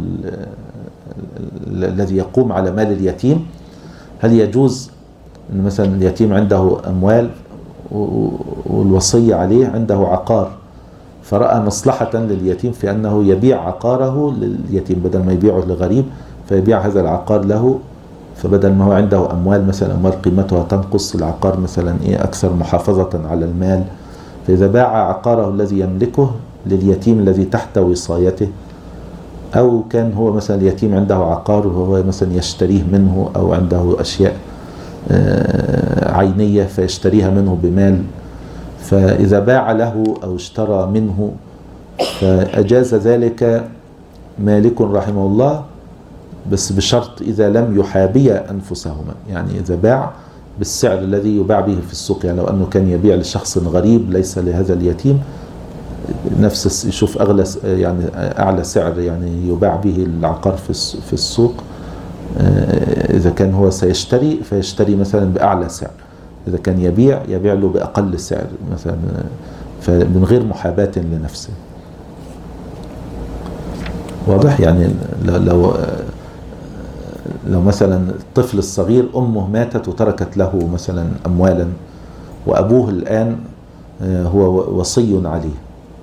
الذي يقوم على مال اليتيم، هل يجوز أن مثلا اليتيم عنده أموال والوصي عليه عنده عقار، فرأى مصلحة لليتيم في أنه يبيع عقاره لليتيم بدل ما يبيعه لغريب، فيبيع هذا العقار له، فبدل ما هو عنده أموال مثلا أموال قيمتها تنقص، العقار مثلا أكثر محافظة على المال، فإذا باع عقاره الذي يملكه لليتيم الذي تحت وصايته، أو كان هو مثلا اليتيم عنده عقار وهو مثلا يشتريه منه، أو عنده أشياء عينية فيشتريها منه بمال، فإذا باع له أو اشترى منه فأجاز ذلك مالك رحمه الله، بس بشرط إذا لم يحابيا أنفسهما، يعني إذا باع بالسعر الذي يباع به في السوق. يعني لو أنه كان يبيع لشخص غريب ليس لهذا اليتيم، نفس يشوف أغلى يعني أعلى سعر يعني يباع به العقار في السوق، إذا كان هو سيشتري فيشتري مثلا بأعلى سعر، إذا كان يبيع له بأقل سعر مثلا، فمن غير محاباة لنفسه. واضح؟ يعني لو مثلا الطفل الصغير أمه ماتت وتركت له مثلا أموالا، وأبوه الآن هو وصي عليه،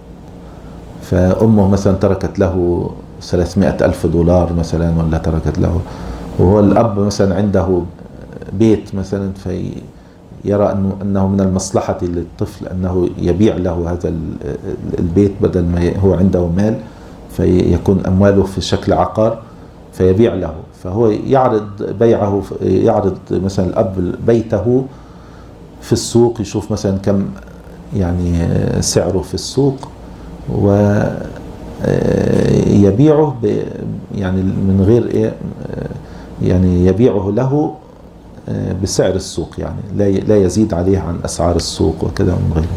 فأمه مثلا تركت له 300,000 دولار مثلا، ولا تركت له، وهو الأب مثلا عنده بيت مثلا، فيرى أنه من المصلحة للطفل أنه يبيع له هذا البيت بدل ما هو عنده مال، فيكون أمواله في شكل عقار فيبيع له، فهو يعرض بيعه، يعرض مثلا الأب بيته في السوق، يشوف مثلا كم يعني سعره في السوق، ويبيعه يعني من غير يعني يبيعه له بسعر السوق، يعني لا يزيد عليه عن أسعار السوق وكذا من غيره.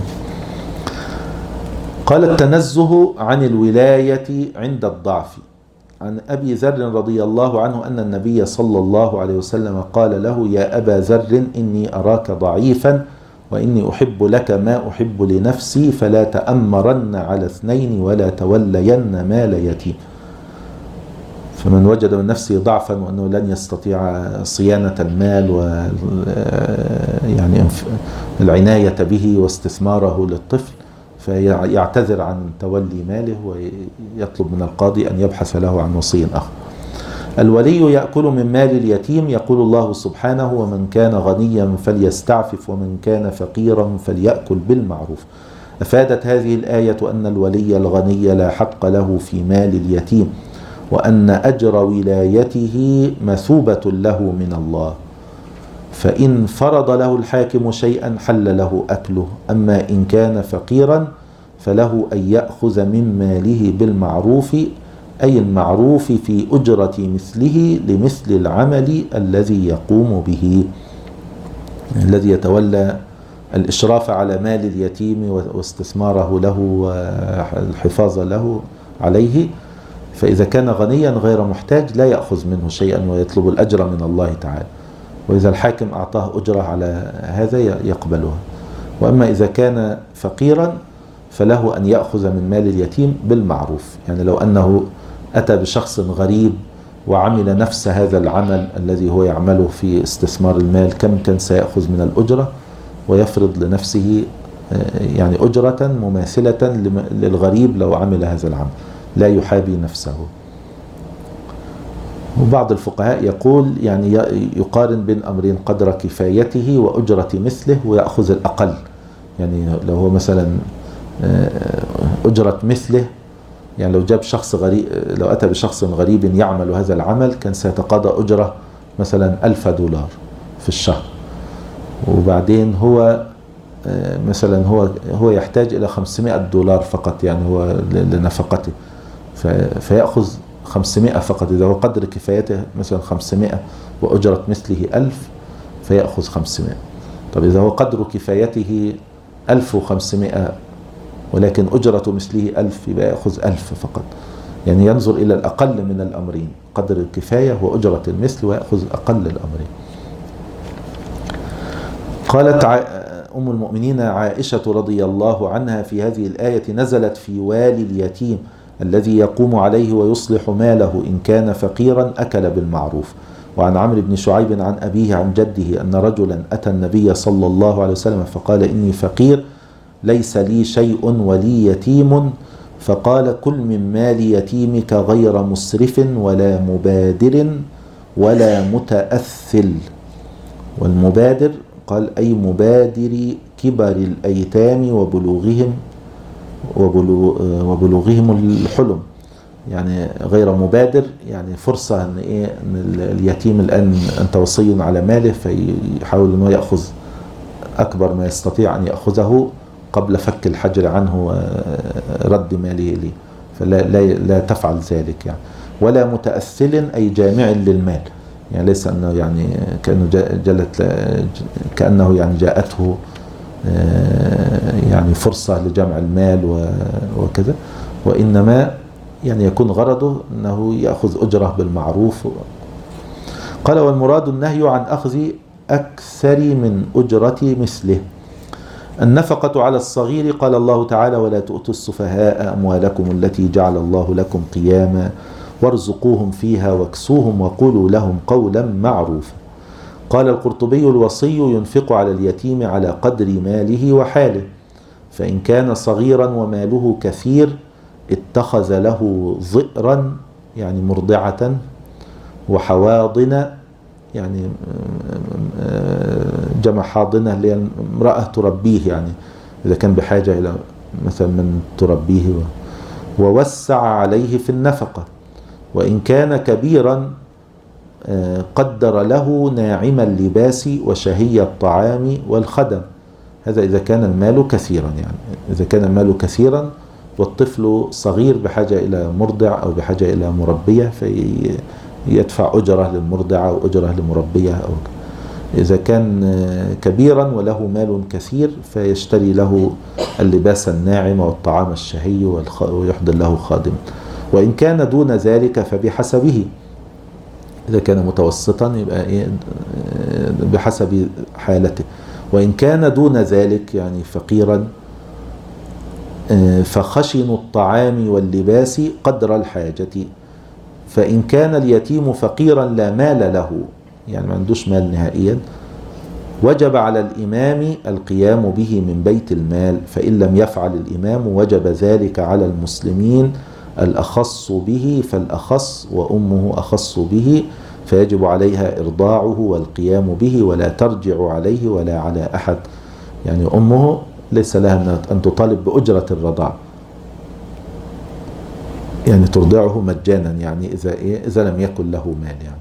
قال التنزه عن الولاية عند الضعف. عن أبي ذر رضي الله عنه أن النبي صلى الله عليه وسلم قال له: يا أبا ذر إني أراك ضعيفا وإني أحب لك ما أحب لنفسي، فلا تأمرن على اثنين ولا تولين مال يتيم. فمن وجد من نفسه ضعفا وأنه لن يستطيع صيانة المال يعني العناية به واستثماره للطفل، فيعتذر عن تولي ماله ويطلب من القاضي أن يبحث له عن وصي آخر. الولي يأكل من مال اليتيم. يقول الله سبحانه: ومن كان غنيا فليستعفف ومن كان فقيرا فليأكل بالمعروف. أفادت هذه الآية أن الولي الغني لا حق له في مال اليتيم، وأن أجر ولايته مثوبة له من الله، فإن فرض له الحاكم شيئا حل له أكله. أما إن كان فقيرا فله أن يأخذ من ماله بالمعروف، أي المعروف في أجرة مثله لمثل العمل الذي يقوم به، الذي يتولى الإشراف على مال اليتيم واستثماره له والحفاظ له عليه. فإذا كان غنيا غير محتاج لا يأخذ منه شيئا ويطلب الأجر من الله تعالى، وإذا الحاكم أعطاه أجرة على هذا يقبلها. وأما إذا كان فقيرا فله أن يأخذ من مال اليتيم بالمعروف. يعني لو أنه أتى بشخص غريب وعمل نفس هذا العمل الذي هو يعمله في استثمار المال، كم كان سيأخذ من الأجرة، ويفرض لنفسه يعني أجرة مماثلة للغريب لو عمل هذا العمل، لا يحابي نفسه. وبعض الفقهاء يقول يعني يقارن بين أمرين: قدر كفايته وأجرة مثله، ويأخذ الأقل. يعني لو هو مثلا أجرة مثله، يعني لو جاب شخص غريب، لو أتى بشخص غريب يعمل هذا العمل كان سيتقاضى أجرة مثلا $1000 في الشهر، وبعدين هو مثلا هو يحتاج إلى $500 فقط، يعني هو لنفقته، فيأخذ 500 فقط. إذا هو قدر كفايته مثلا 500 وأجرة مثله 1000 فيأخذ 500. طب إذا هو قدر كفايته 1500 ولكن أجرة مثله 1000 يبقى يأخذ 1000 فقط. يعني ينظر إلى الأقل من الأمرين، قدر الكفاية وأجرة المثل، ويأخذ أقل الأمرين. قالت أم المؤمنين عائشة رضي الله عنها: في هذه الآية نزلت في والي اليتيم الذي يقوم عليه ويصلح ماله، إن كان فقيرا أكل بالمعروف. وعن عمرو بن شعيب عن أبيه عن جده أن رجلا أتى النبي صلى الله عليه وسلم فقال: إني فقير ليس لي شيء ولي يتيم، فقال: كل من مال يتيمك غير مسرف ولا مبادر ولا متأثل. والمبادر قال أي مبادر كبر الأيتام وبلوغهم الحلم، يعني غير مبادر يعني فرصة ان ان اليتيم الآن انت وصي على ماله، فيحاول انه يأخذ اكبر ما يستطيع ان يأخذه قبل فك الحجر عنه ورد ماله اليه، فلا تفعل ذلك يعني. ولا متأثل أي جامع للمال، يعني ليس أنه يعني كأنه يعني جاءته يعني فرصة لجمع المال وكذا، وإنما يعني يكون غرضه أنه يأخذ أجره بالمعروف. قال: والمراد النهي عن أخذ أكثر من أجرة مثله. النفقة على الصغير. قال الله تعالى: ولا تؤتوا السفهاء أموالكم التي جعل الله لكم قياما وارزقوهم فيها واكسوهم وقولوا لهم قولا معروفا. قال القرطبي: الوصي ينفق على اليتيم على قدر ماله وحاله، فإن كان صغيرا وماله كثير اتخذ له ظئرا يعني مرضعة، وحواضن يعني جمع حاضنة اللي هي امرأة تربيه، يعني إذا كان بحاجة إلى مثلا من تربيه، ووسع عليه في النفقة. وإن كان كبيرا قدر له ناعم اللباس وشهي الطعام والخدم. هذا إذا كان المال كثيرا، يعني إذا كان المال كثيرا والطفل صغير بحاجة إلى مرضع أو بحاجة إلى مربية فيدفع أجرة للمرضعة وأجرة لمربية. أو إذا كان كبيرا وله مال كثير فيشتري له اللباس الناعم والطعام الشهي ويحضر له خادم. وإن كان دون ذلك فبحسبه، إذا كان متوسطا يبقى بحسب حالته. وإن كان دون ذلك يعني فقيرا فخشن الطعام واللباس قدر الحاجة، فإن كان اليتيم فقيرا لا مال له، يعني ما عندوش مال نهائيا، وجب على الإمام القيام به من بيت المال، فإن لم يفعل الإمام وجب ذلك على المسلمين الأخص به فالأخص، وأمه أخص به، فيجب عليها إرضاعه والقيام به، ولا ترجع عليه ولا على أحد. يعني أمه ليس لها أن تطالب بأجرة الرضاع، يعني ترضعه مجانا، يعني إذا لم يكن له مال. يعني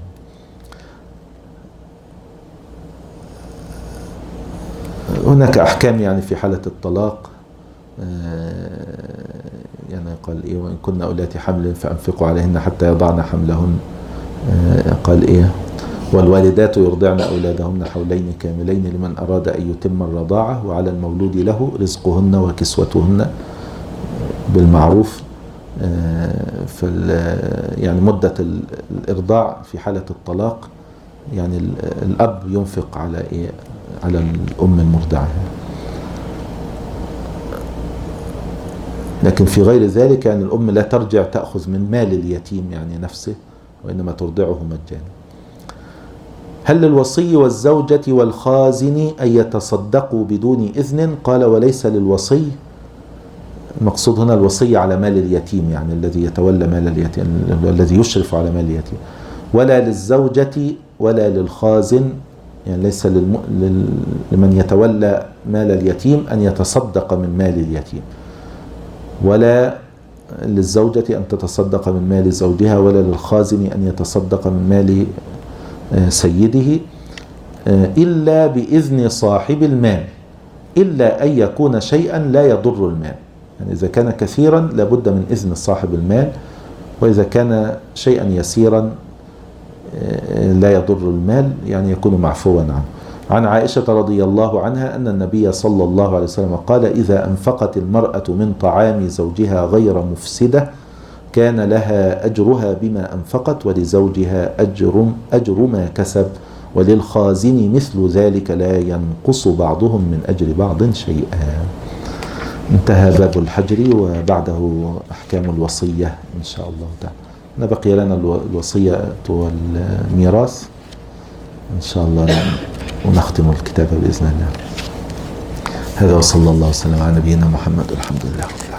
هناك أحكام يعني في حالة الطلاق، يعني قال وإن كن أولات حمل فأنفقوا عليهن حتى يضعن حملهن. قال والوالدات يرضعن أولادهن حولين كاملين لمن أراد أن يتم الرضاعة، وعلى المولود له رزقهن وكسوتهن بالمعروف. يعني مدة الإرضاع في حالة الطلاق، يعني الأب ينفق على الأم المرضعة، لكن في غير ذلك يعني الأم لا ترجع تأخذ من مال اليتيم يعني نفسه، وإنما ترضعه مجانا. هل للوصي والزوجة والخازن أن يتصدقوا بدون إذن؟ قال وليس للوصي، المقصود هنا الوصي على مال اليتيم، يعني الذي يتولى مال اليتيم، الذي يشرف على مال اليتيم، ولا للزوجة ولا للخازن، يعني ليس لمن يتولى مال اليتيم أن يتصدق من مال اليتيم، ولا للزوجة أن تتصدق من مال زوجها، ولا للخازن أن يتصدق من مال سيده، إلا بإذن صاحب المال، إلا أن يكون شيئا لا يضر المال. يعني إذا كان كثيرا لابد من إذن صاحب المال، وإذا كان شيئا يسيرا لا يضر المال يعني يكون معفوا عنه. عن عائشة رضي الله عنها أن النبي صلى الله عليه وسلم قال إذا أنفقت المرأة من طعام زوجها غير مفسدة كان لها أجرها بما أنفقت، ولزوجها أجر ما كسب، وللخازن مثل ذلك لا ينقص بعضهم من أجر بعض شيئا. انتهى باب الحجر، وبعده أحكام الوصية إن شاء الله تعالى. بقي لنا الوصية والميراث إن شاء الله، ونختم الكتاب بإذن الله. هذا وصلى الله وسلم على نبينا محمد، والحمد لله.